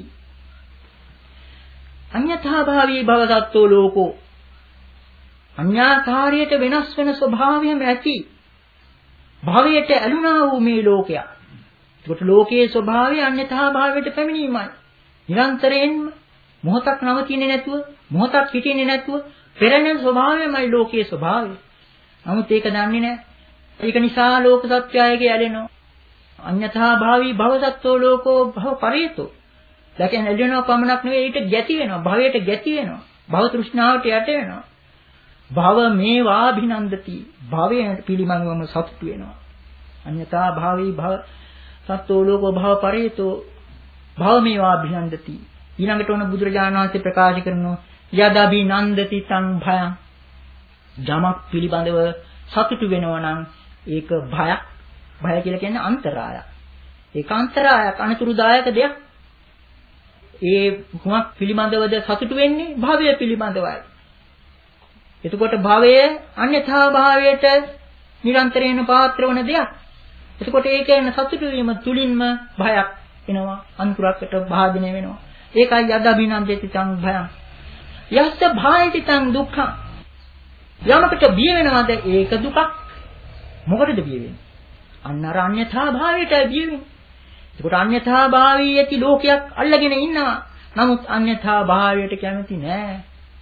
අඤ්ඤතහා භාවී භවසත්තෝ ලෝකෝ අඤ්ඤාකාරයට වෙනස් වෙන ස්වභාවයම ඇති භවයට ඇලුනා වූ මේ ලෝකය. ඒකට ලෝකයේ ස්වභාවය අන්‍යථා භාවයට පැමිණීමයි. නිරන්තරයෙන්ම මොහොතක් නවතින්නේ නැතුව, මොහොතක් හිටින්නේ නැතුව පෙරෙන ස්වභාවයමයි ලෝකයේ ස්වභාවය. නමුත් ඒක දන්නේ නැහැ. ඒක නිසා ලෝක සත්‍යයගේ ඇලෙනවා. අඤ්ඤතා භාවී භවසත්ත්වෝ ලෝකෝ භව පරේතෝ. දැකෙන ඇලෙනවා පමණක් නෙවෙයි ඊට ගැති වෙනවා. භවයට ගැති වෙනවා. භව තෘෂ්ණාවට යට වෙනවා. භව මේවා අභිනන්දති. භවය පිළිමංවම සතුටු වෙනවා. අඤ්ඤතා භාවී භව සත්ත්වෝ ලෝකෝ භව පරේතෝ භව මේවා අභිනන්දති. ඊළඟට උන බුදුරජාණන් වහන්සේ ප්‍රකාශ කරනවා යදබිනන්දති තං භයං. යමක් පිළිබඳව සතුටු වෙනවා නම් ඒක භයක්. භය කියලා කියන්නේ අන්තරායක්. ඒක අන්තරායක් අනතුරුදායක දෙයක්. ඒ කුමක් පිළිබඳවද සතුටු වෙන්නේ? භවය පිළිබඳවයි. එතකොට භවය අන්‍යථා භාවයට නිරන්තරයෙන් පාත්‍ර වන දෙයක්. එතකොට ඒකෙන් සතුටු වීම තුලින්ම භයක් එනවා. අන්තරයකට භාජනය වෙනවා. ඒකයි යදබිනන්දති තං භයං. යස්ස භායති තං දුක්ඛං. යමකට බිය වෙනවද ඒක දුකක්. මොකටද බිය වෙන්නේ? අන්න අර අන්‍යථා භාවයටයි බිය වෙන්නේ. ඒකට අන්‍යථා භාවී ඇති ලෝකයක් අල්ලගෙන ඉන්නවා. නමුත් අන්‍යථා භාවයට කැමති නෑ.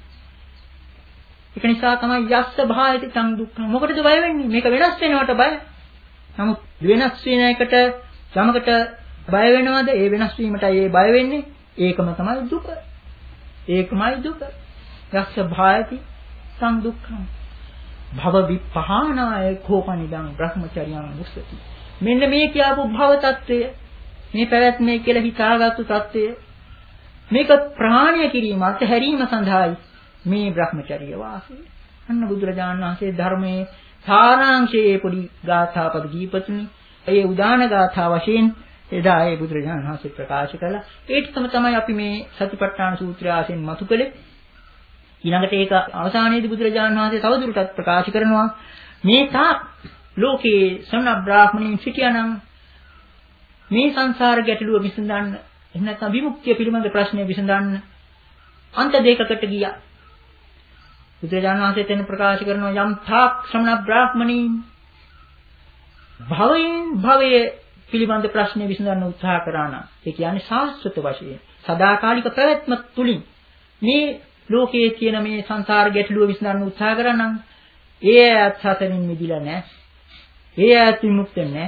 ඒක නිසා තමයි යස්ස භායති තං දුක්ඛං. මොකටද බය වෙන්නේ? මේක වෙනස් වෙනවට බය. නමුත් වෙනස් වෙන එකට යමකට බය වෙනවද? ඒ වෙනස් වීමටයි ඒ බය වෙන්නේ. ඒකම තමයි දුක. ඒකමයි දුක. යස්ස භායති තං දුක්ඛං. භව විපහානාය කෝපනිදං බ්‍රහ්මචර්යං මුස්සති. මෙන්න මේ කියපු භව తত্ত্বය, මේ පැවැත්මේ කියලා හිතාගත්තු తত্ত্বය, මේක ප්‍රහාණය කිරීම අතහැරීම සඳහායි මේ බ්‍රහ්මචර්ය වාසය. අන්න බුදුරජාණන් වහන්සේ ධර්මයේ සාරාංශයේ පොඩි ගාථාපද දීපතුනි. ඒ උදාන ගාථා වශයෙන් එදා ඒ බුදුරජාණන් වහන්සේ ප්‍රකාශ කළා. ඒකම තමයි අපි මේ සතිපට්ඨාන සූත්‍රය ආසෙන් මතු කළේ. ඊළඟට ඒක අවසානයේදී බුදුරජාණන් වහන්සේ තවදුරටත් ප්‍රකාශ කරනවා මේ තාක් ලෝකේ සම්න බ්‍රාහ්මණයින් සිටියානම් මේ සංසාර ගැටලුව විසඳන්න එහෙම නැත්නම් විමුක්තිය පිළිබඳ ප්‍රශ්නය විසඳන්න අන්ත දෙකකට ගියා. බුදුරජාණන් වහන්සේ තෙන් ප්‍රකාශ කරනවා යම් තාක් සම්න බ්‍රාහ්මණයින් භවයෙන් භවයේ පිළිබඳ ප්‍රශ්නය විසඳන්න උත්සාහ කරා නම් ඒ කියන්නේ සාස්වත වශයෙන් සදාකාලික පැවැත්ම තුලින් මේ ලෝකයේ තියෙන මේ සංසාර ගැටලුව විසඳන්න උත්සාහ කරා නම් ඒ ඇත් සතරින් මිදිලා නැහැ. ඒ ඇත් විමුක්ත නැහැ.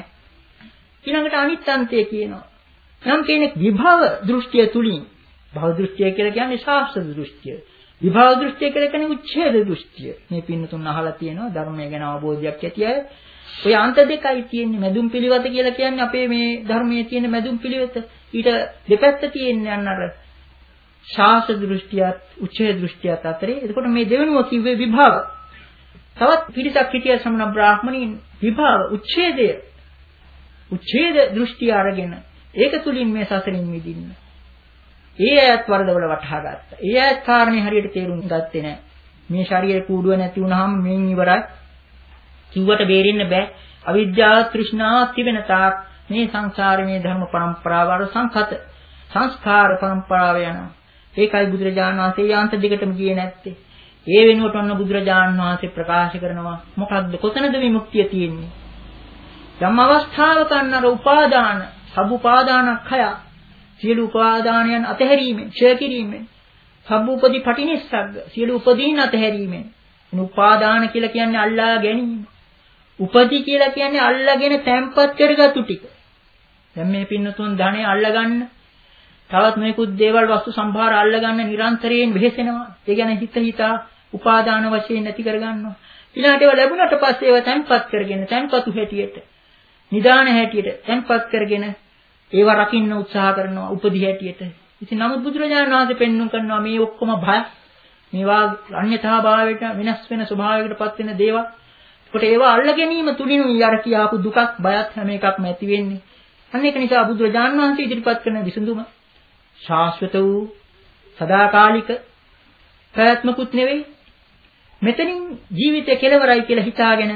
ඊළඟට අනිත් අන්තය කියනවා. නම් කෙනෙක් විභව දෘෂ්ටිය තුලින් භව දෘෂ්ටිය කියලා කියන්නේ ශාස්ත්‍ර දෘෂ්ටිය. විභව දෘෂ්ටිය කියලා කියන්නේ උච්ඡේද දෘෂ්ටිය. මේ පින්නතුන් අහලා තියෙනවා ධර්මය ගැන අවබෝධයක් ඇති අය. ඔය අන්ත දෙකයි තියෙන්නේ. මැදුම් පිළිවෙත කියලා කියන්නේ අපේ මේ ධර්මයේ තියෙන මැදුම් පිළිවෙත. ඊට දෙපැත්ත තියෙන්නේ අන්න අර ශාස්ත්‍ර දෘෂ්ටියත් උච්ඡේද දෘෂ්ටියත් අතරේ. එතකොට මේ දෙවෙනුව කිව්වේ විභව. තවත් පිරිසක් හිටිය සම්න බ්‍රාහ්මණීන් විභව උච්ඡේදය උච්ඡේද දෘෂ්ටිය අරගෙන ඒක තුලින් මේ සසරින් මිදින්න. ඒ ඇත් වරදවල වටහා ගත්තා. ඒ ඇත් කාරණේ හරියට තේරුම් ගත්තේ නැහැ. මේ ශරීරේ කූඩුව නැති වුනහම මෙන් ඉවරයි. කිව්වට බේරෙන්න බෑ. අවිද්‍යාව තෘෂ්ණාව තිබෙන තාක් මේ සංසාරේ මේ ධර්ම પરම්පරාව අර සංකත සංස්කාර પરම්පරාව යනවා. ඒකයි බුදුරජාණන් වහන්සේ යාන්ත දෙකටම ගියේ නැත්තේ. ඒ වෙනුවට ඔන්න බුදුරජාණන් වහන්සේ ප්‍රකාශ කරනවා මොකක්ද කොතනද විමුක්තිය තියෙන්නේ? යම් අවස්ථාවක අන්නර උපාදාන, සබ්බුපාදානක්ඛය සියලු උපාදානයන් අතහැරීමෙන්, ඡය කිරීමෙන්, සබ්බුපදී පටිනිස්සග්ග සියලු උපදීන් අතහැරීමෙන්. උපාදාන කියලා කියන්නේ අල්ලා ගැනීම. උපදී කියලා කියන්නේ අල්ලාගෙන තැම්පත් කරගත්තු ටික. දැන් මේ පින්නතුන් ධනෙ අල්ලගන්න තවත් මේකුත් දේවල් වස්තු සම්භාර අල්ලගන්න නිරන්තරයෙන් වෙහෙසෙනවා. ඒ කියන්නේ හිත හිතා උපාදාන වශයෙන් නැති කරගන්නවා. ඊළඟට ඒවා ලැබුණට පස්සේ ඒවා තැම්පත් කරගෙන තැම්පතු හැටියට නිදාන හැටියට තැම්පත් කරගෙන ඒවා රකින්න උත්සාහ කරනවා උපදී හැටියට. ඉතින් නමුත් බුදුරජාණන් වහන්සේ පෙන්වුම් කරනවා මේ ඔක්කොම භය මේවා අන්‍යථා භාවයට වෙනස් වෙන ස්වභාවයකටපත් වෙන දේවල්. ඒකට ඒවා අල්ල ගැනීම තුලිනුයි අර කියාපු දුකක් බයත් හැම එකක්ම ඇති වෙන්නේ. අන්න ඒක නිසා බුදුරජාණන් වහන්සේ ඉදිරිපත් කරන විසඳුම ශාස්ත්‍රත වූ සදාකාලික ප්‍රයත්නකුත් නෙවෙයි. මෙතනින් ජීවිතය කෙලවරයි කියලා හිතාගෙන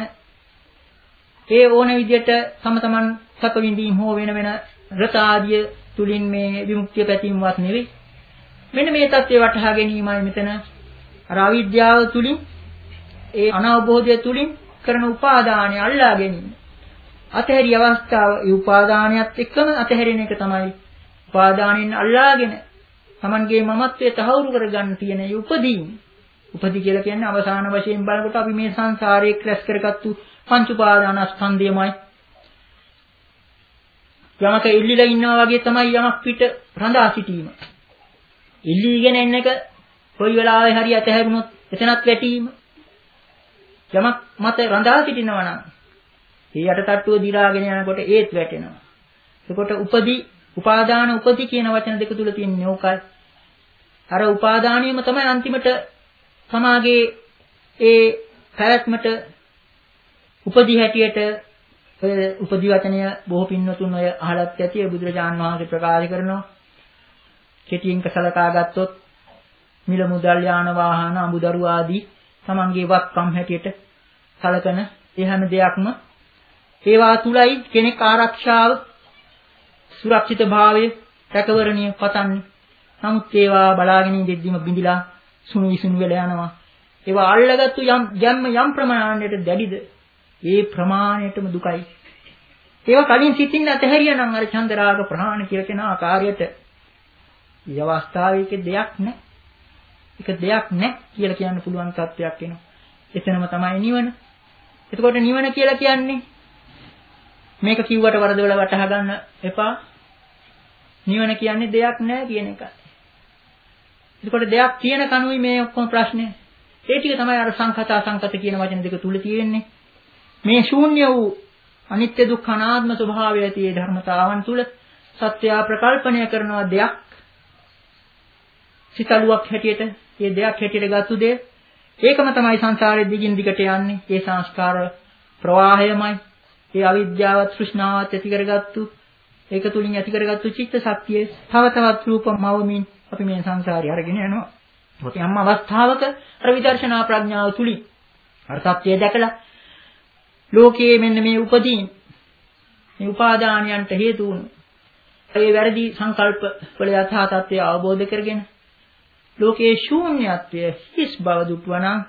ඒ ඕන විදියට තම තමන් සැප විඳීම් හෝ වෙන වෙන රත ආදිය තුලින් මේ විමුක්තිය පැතීමවත් නෙවෙයි. මෙන්න මේ தත්ත්වය වටහා ගැනීමයි මෙතන අර අවිද්‍යාව තුලින් ඒ අනවබෝධය තුලින් කරන උපාදානය අල්ලා ගැනීම. අතහැරි අවස්ථාව ඒ උපාදානියත් එක්කම අතහැරෙන එක තමයි උපාදානෙන් අල්ලාගෙන Tamanගේ මමත්වයේ තහවුරු කරගන්න තියෙන ඒ උපදීන්. උපදී කියලා කියන්නේ අවසාන වශයෙන් බලනකොට අපි මේ සංසාරයේ ක්‍රැස් කරගත්තු පංච උපාදානස්කන්ධයමයි. යමක ඉල්ලිලා ඉන්නවා වගේ තමයි යමක් පිට රඳා සිටීම. ඉල්ලීගෙන එන එක කොයි වෙලාවෙ හරි අතහැරුණොත් එතනත් වැටීම. යමක් මත රඳා සිටිනවා නම් ඒ යටටට්ටුව දිරාගෙන යනකොට ඒත් වැටෙනවා. එතකොට උපදී උපාදාන උපදී කියන වචන දෙක තුල තියෙන නෝකයි. අර උපාදානියම තමයි අන්තිමට සමාගේ ඒ පැවැත්මට උපදී හැටියට උපදී වචනය බොහෝ පින්වතුන් ඔය අහලත් ඇති බුදුරජාන් වහන්සේ ප්‍රකාශ කරනවා. කෙටියෙන් කසලකා ගත්තොත් මිල මුදල් යාන වාහන අඹදරු ආදී තමන්ගේ වත්කම් හැටියට සලකන ඒ හැම දෙයක්ම ඒවා තුලයි කෙනෙක් ආරක්ෂාව සුරක්ෂිත භාවය රැකවරණය පතන්නේ. නමුත් ඒවා බලාගෙන ඉඳිද්දිම බිඳිලා සුණු විසුණු වෙලා යනවා. ඒවා අල්ලගත්තු යම් ගැම්ම යම් ප්‍රමාණයට දැඩිද ඒ ප්‍රමාණයටම දුකයි. ඒවා කලින් සිතින් අතහැරියා නම් අර චන්දරාග ප්‍රහාණ කියලා කියන ආකාරයට මේ අවස්ථාවේ දෙයක් නැහැ. ඒක දෙයක් නැහැ කියලා කියන්න පුළුවන් තත්ත්වයක් එනවා. එතනම තමයි නිවන. එතකොට නිවන කියලා කියන්නේ මේක කිව්වට වරදවල වටහා ගන්න එපා. නිවන කියන්නේ දෙයක් නැහැ කියන එකයි. එතකොට දෙයක් තියෙන කනුයි මේ ඔක්කොම ප්‍රශ්නේ. ඒ ටික තමයි අර සංඛතා සංකත කියන වචන දෙක තුල තියෙන්නේ. මේ ශූන්‍ය වූ අනිත්‍ය දුක්ඛ අනාත්ම ස්වභාවය ඇති ඒ ධර්මතාවන් තුල සත්‍යය ප්‍රකල්පණය කරනවා දෙයක්. සිතලුවක් හැටියට, මේ දෙයක් හැටියට ගත්තු දෙය. ඒකම තමයි සංසාරයේ දිගින් දිගට යන්නේ. ඒ සංස්කාර ප්‍රවාහයමයි. ඒ අවිද්‍යාව තෘෂ්ණාවත් ඇති කරගත්තු ඒක තුලින් ඇති කරගත්තු චිත්ත ශක්තිය තව තවත් රූපමවමින් අපි මේ සංසාරي අරගෙන යනවා. මොකද යම් අවස්ථාවක අර විදර්ශනා ප්‍රඥාව තුලින් අර තත්ත්වය දැකලා ලෝකයේ මෙන්න මේ උපදීන් මේ උපාදානයන්ට හේතු වුණු ඒ වැරදි සංකල්ප වල යථා තත්ත්වය අවබෝධ කරගෙන ලෝකයේ ශූන්‍යත්වය හිස් බව දුටුවනම්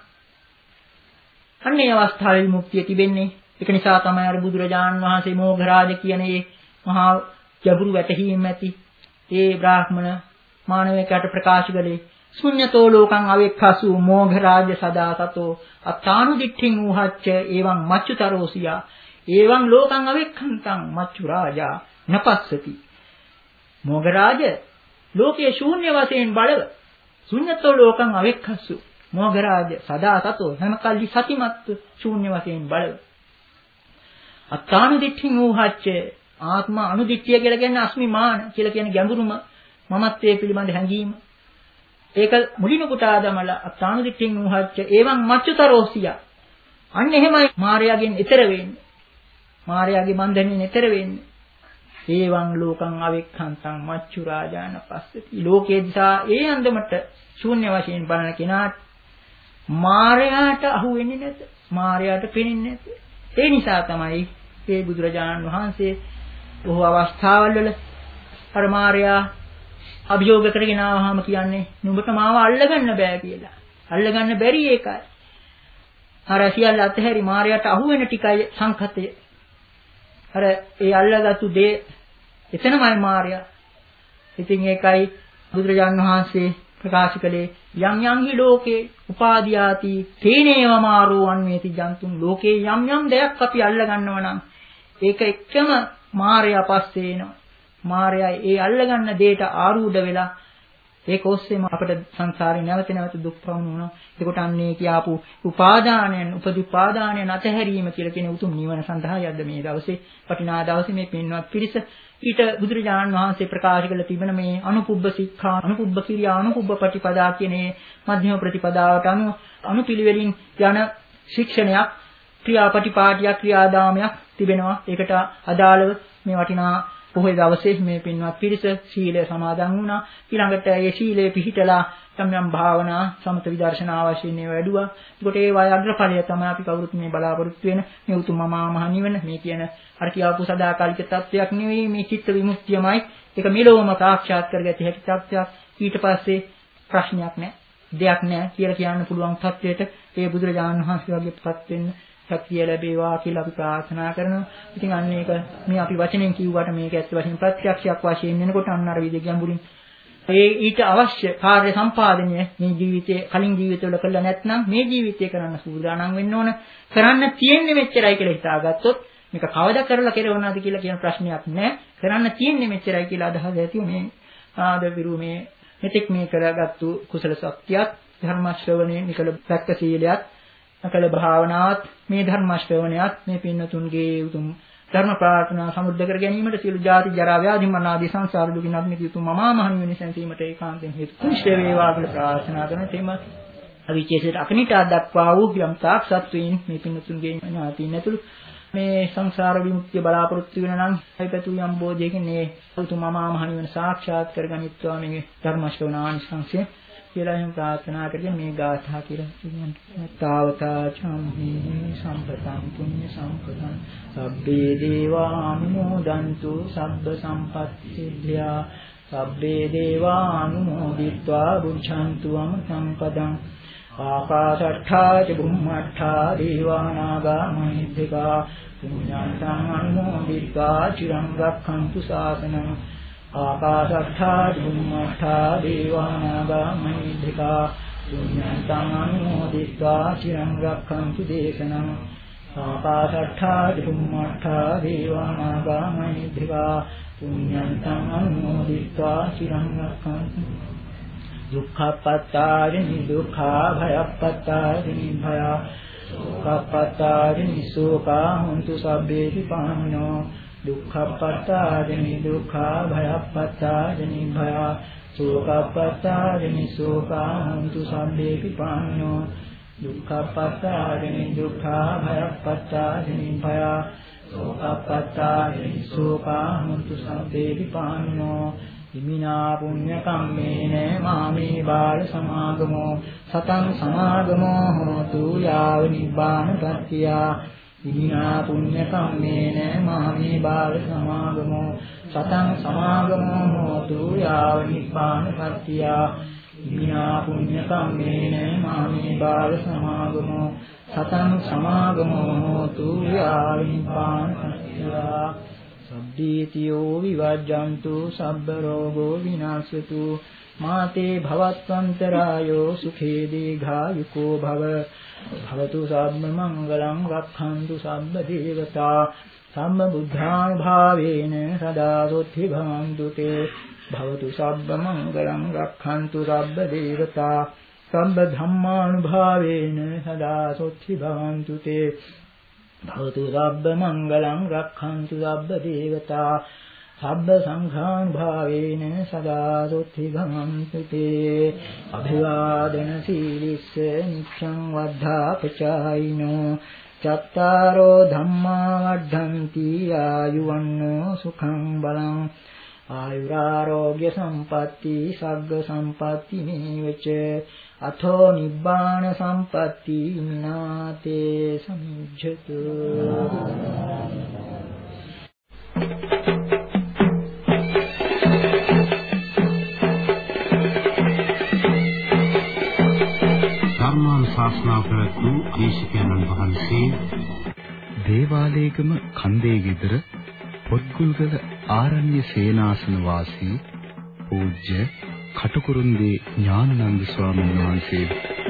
අන්නේ අවස්ථාවේ මුක්තිය තිබෙන්නේ. ඒක නිසා තමයි අර බුදුරජාණන් වහන්සේ මෝඝරාජ කියන මේ මහා ජබුරු වැටහීම් ඇති ඒ බ්‍රාහ්මණ මානවයාට ප්‍රකාශ කළේ ශුඤ්ඤතෝ ලෝකං අවෙක්ඛසු මෝඝරාජ සදා සතෝ අත්තානු දිට්ඨින් උහච්ච එවං මච්චුතරෝසියා එවං ලෝකං අවෙක්ඛන්තං මච්චු රාජා නපස්සති. මෝඝරාජ ලෝකයේ ශූන්‍ය වශයෙන් බලව ශුඤ්ඤතෝ ලෝකං අවෙක්ඛසු මෝඝරාජ සදා සතෝ හැමකල්ලි සතිමත් ශූන්‍ය වශයෙන් බලව අත්තානු දිට්ඨින් උහච්ච ආත්ම අනුදිට්ඨිය කියලා කියන්නේ අස්මිමාන කියලා කියන ගැඹුරුම මමත්වයේ පිළිබඳ හැඟීම. ඒක මුලිනු කුටා දමලා අත්තානුදිට්ඨින් උහච්ච එවං මච්චුතරෝසියා. අන්න එහෙමයි මායාවෙන් ඈතර වෙන්නේ. මායාවේ බන්ධනෙන් ඈතර වෙන්නේ. එවං ලෝකං අවෙක්ඛන්තං මච්චු රාජාන පස්සති. ලෝකේ දිසා ඒ අන්දමට ශූන්‍ය වශයෙන් බලන කෙනාට මායාට අහු වෙන්නේ නැත. මායාට පෙනෙන්නේ නැත. ඒ නිසා තමයි මේ බුදුරජාණන් වහන්සේ බොහෝ අවස්ථාවල් වල අර මාර්යා අභියෝග කරගෙන ආවහම කියන්නේ නුඹට මාව අල්ලගන්න බෑ කියලා. අල්ලගන්න බැරි ඒකයි. අර සියල්ල අතහැරි මාර්යාට අහු වෙන ටිකයි සංකතය. අර ඒ අල්ලගත්තු දේ එතනමයි මාර්යා. ඉතින් ඒකයි බුදුරජාණන් වහන්සේ ප්‍රකාශ කළේ යම් යම්හි ලෝකේ උපාදීයාති තේනේව මාරෝ අන්වේති ජන්තුන්. ලෝකේ යම් යම් දෙයක් අපි අල්ල ගන්නවා නම් ඒක එක්කම මායя පස්සේ එනවා. මායя ඒ අල්ලගන්න දෙයට ආරූඪ වෙලා ඒක ඔස්සේම අපිට සංසාරේ නැවත නැවත දුක් පවුනවා. ඒකට අන්නේ කියාපු උපාදානයන් උපදීපාදානයන් අතහැරීම කියලා කියන උතුම් නිවන සඳහා යද්ද මේ දවසේ වටිනා දවසේ මේ පින්වත් පිරිස ඊට බුදුරජාණන් වහන්සේ ප්‍රකාශ කළ තිබෙන මේ අනුපුබ්බ සික්ඛා අනුපුබ්බ කිරියා අනුපුබ්බ ප්‍රතිපදා කියන මේ මධ්‍යම ප්‍රතිපදාවට අනුව අනුපිළිවෙලින් යන ශික්ෂණයක් ක්‍රියාපටිපාටියක් ක්‍රියාදාමයක් තිබෙනවා. ඒකට අදාළව මේ වටිනා පොහොය දවසේ මේ පින්වත් පිරිස සීලය සමාදන් වුණා. ඊළඟට ඒ සීලය පිහිටලා යම් යම් භාවනා සමත විදර්ශනා වශයෙන් ඒවා වැඩුවා. ඒකට ඒ වාය අග්‍රඵලය තමයි අපි කවුරුත් මේ බලාපොරොත්තු වෙන මේ උතුම් මහා මහ නිවන. මේ කියන අර කියාපු සදාකාලික තත්වයක් නෙවෙයි මේ චිත්ත විමුක්තියමයි. ඒක මෙලොවම සාක්ෂාත් කරගත හැකි තත්වයක්. ඊට පස්සේ ප්‍රශ්නයක් නැහැ. දෙයක් නැහැ කියලා කියන්න පුළුවන් තත්වයට ඒ බුදුරජාණන් වහන්සේ වගේපත් වෙන්න ශක්තිය ලැබේවා කියලා අපි ප්‍රාර්ථනා කරනවා. ඉතින් අන්න ඒක මේ අපි වචනෙන් කිව්වට මේක ඇත්ත වශයෙන්ම ප්‍රත්‍යක්ෂයක් වශයෙන් වෙනකොට අන්න අර විදිහ ගැඹුරින් ඒ ඊට අවශ්‍ය කාර්ය සම්පාදනය මේ ජීවිතයේ කලින් ජීවිතවල කළා නැත්නම් මේ ජීවිතේ කරන්න සූදානම් වෙන්න ඕන. කරන්න තියෙන්නේ මෙච්චරයි කියලා හිතාගත්තොත් මේක කවදා කරලා කෙරවනවාද කියලා කියන ප්‍රශ්නයක් නැහැ. කරන්න තියෙන්නේ මෙච්චරයි කියලා අදහස ඇති මේ ආදවිරු මේ මෙතෙක් මේ කරගත්තු කුසල ශක්තියත් ධර්ම ශ්‍රවණයෙන් නිකල පැත්ත සීලයක් අකල භාවනාවත් මේ ධර්ම ශ්‍රවණයත් මේ පින්නතුන්ගේ උතුම් ධර්ම ප්‍රාර්ථනා සමුද්ද කර ගැනීමට සියලු ජාති ජරා ව්‍යාධි මරණ ආදී සංසාර දුකින් අත් මිදී උතුම් මමා මහ නිවන සැනසීමට ඒකාන්තයෙන් හේතු කුෂ්ඨ වේවා කියලා ප්‍රාර්ථනා කරන තේම අවිචේසයට අකනිටා දක්වා වූ යම් සාක්ෂාත්වීන් මේ පින්නතුන්ගේ ඥාතීන් ඇතුළු මේ සංසාර විමුක්තිය බලාපොරොත්තු වෙන නම් හිතතු යම් බෝධියකින් මේ උතුම් මමා මහ නිවන සාක්ෂාත් කරගනිත්වා මේ ධර්ම ශ්‍රවණානිසංසය කියලා එහෙම ප්‍රාර්ථනා කරගෙන මේ ගාථා කියලා කියනවා. තාවතා චම්හි සම්පතං පුඤ්ඤ සම්පතං සබ්බේ දේවානුමෝදන්තු සබ්බ සම්පත්ති සිද්ධා සබ්බේ දේවානුමෝදිत्वा බුද්ධන්තු අමතං පදං ආකාශට්ඨා ච බුම්මට්ඨා දේවානාගා මහිද්దికා පුඤ්ඤාන්තං අනුමෝදිत्वा චිරං රක්ඛන්තු ශාසනං ආකාශට්ඨා බුම්මඨා දේවානාගා මහිද්దికා පුඤ්ඤන්තං අනුමෝදිत्वा චිරං රක්ඛන්තු දේශනං ආකාශට්ඨා බුම්මඨා දේවානාගා මහිද්దికා පුඤ්ඤන්තං අනුමෝදිत्वा චිරං රක්ඛන්තු දුක්ඛපත්තාරිනි දුක්ඛා භයප්පත්තාරිනි භය සෝකපත්තාරිනි සෝකා හොන්තු සබ්බේති පාමිනෝ දුක්ඛපත්තාරිනි දුක්ඛා භයප්පත්තාරිනි භය සෝකපත්තාරිනි සෝකා හොන්තු සබ්බේති පාමිනෝ දුක්ඛපත්තාරිනි දුක්ඛා භයප්පත්තාරිනි භය සෝකපත්තාරිනි සෝකා හොන්තු සබ්බේති පාමිනෝ ඉමිනා පුඤ්ඤ කම්මේන මාමේ බාල සමාගමෝ සතං සමාගමෝ හෝතු යාව නිබ්බාන පත්‍තියා ඉමිනා පුඤ්ඤ කම්මේන මාමේ බාල සමාගමෝ සතං සමාගමෝ හෝතු යාව නිබ්බාන පත්‍තියා ඉමිනා පුඤ්ඤ කම්මේන මාමේ බාල සමාගමෝ සතං සමාගමෝ හෝතු යාව නිබ්බාන පත්‍තියා සබ්බීතියෝ විවජ්ජන්තු සබ්බ රෝගෝ විනාශයතු මාතේ භවත්වන්තරායෝ සුඛේ දීඝායුකෝ භව භවතු සබ්බ මංගලං රක්ඛන්තු සබ්බ දේවතා සම්ම බුද්ධානුභාවේන සදා සොත්ති භවන්තු තේ භවතු සබ්බ මංගලං රක්ඛන්තු සබ්බ දේවතා සම්බ ධම්මානුභාවේන සදා සොත්ති භවන්තු තේ භවතු සබ්බ මංගලං රක්ඛන්තු සබ්බ දේවතා සබ්බ සංඝානුභාවේන සදා සොත්ති භවන්තු තේ අභිවාදන සීලිස්ස නිච්ඡං වද්ධා පචායිනෝ චත්තාරෝ ධම්මා වද්ධන්ති ආයුවන්නෝ සුඛං බලං ආයුරාෝග්‍ය සම්පatti සග්ග සම්පatti මේවච අතෝ නිබ්බාන සම්පatti නාතේ සමිජ්ජතු ධර්මානුශාසනා ප්‍රවතු දේශකයන්න් වහන්සේ දේවාලේගම කන්දේ ගෙදර පොත්ගුල්ගල ආරණ්‍ය සේනාසන වාසී පූජ්‍ය කටුකුරුන්දී ඥානানন্দ ස්වාමීන් වහන්සේ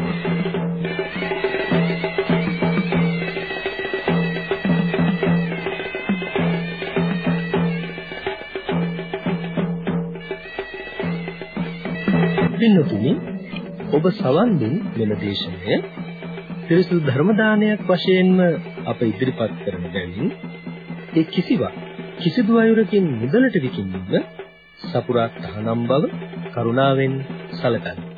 පින්නතුනි ඔබ සවන් දුන් මෙම දේශනය පිරිසුදු ධර්ම දානයක් වශයෙන්ම අප ඉදිරිපත් කරන බැවින් ඒ කිසිවක් කිසිදු අයුරකින් මුදලට විකිණීම සපුරා තහනම් බව කරුණාවෙන් සැලකන්න.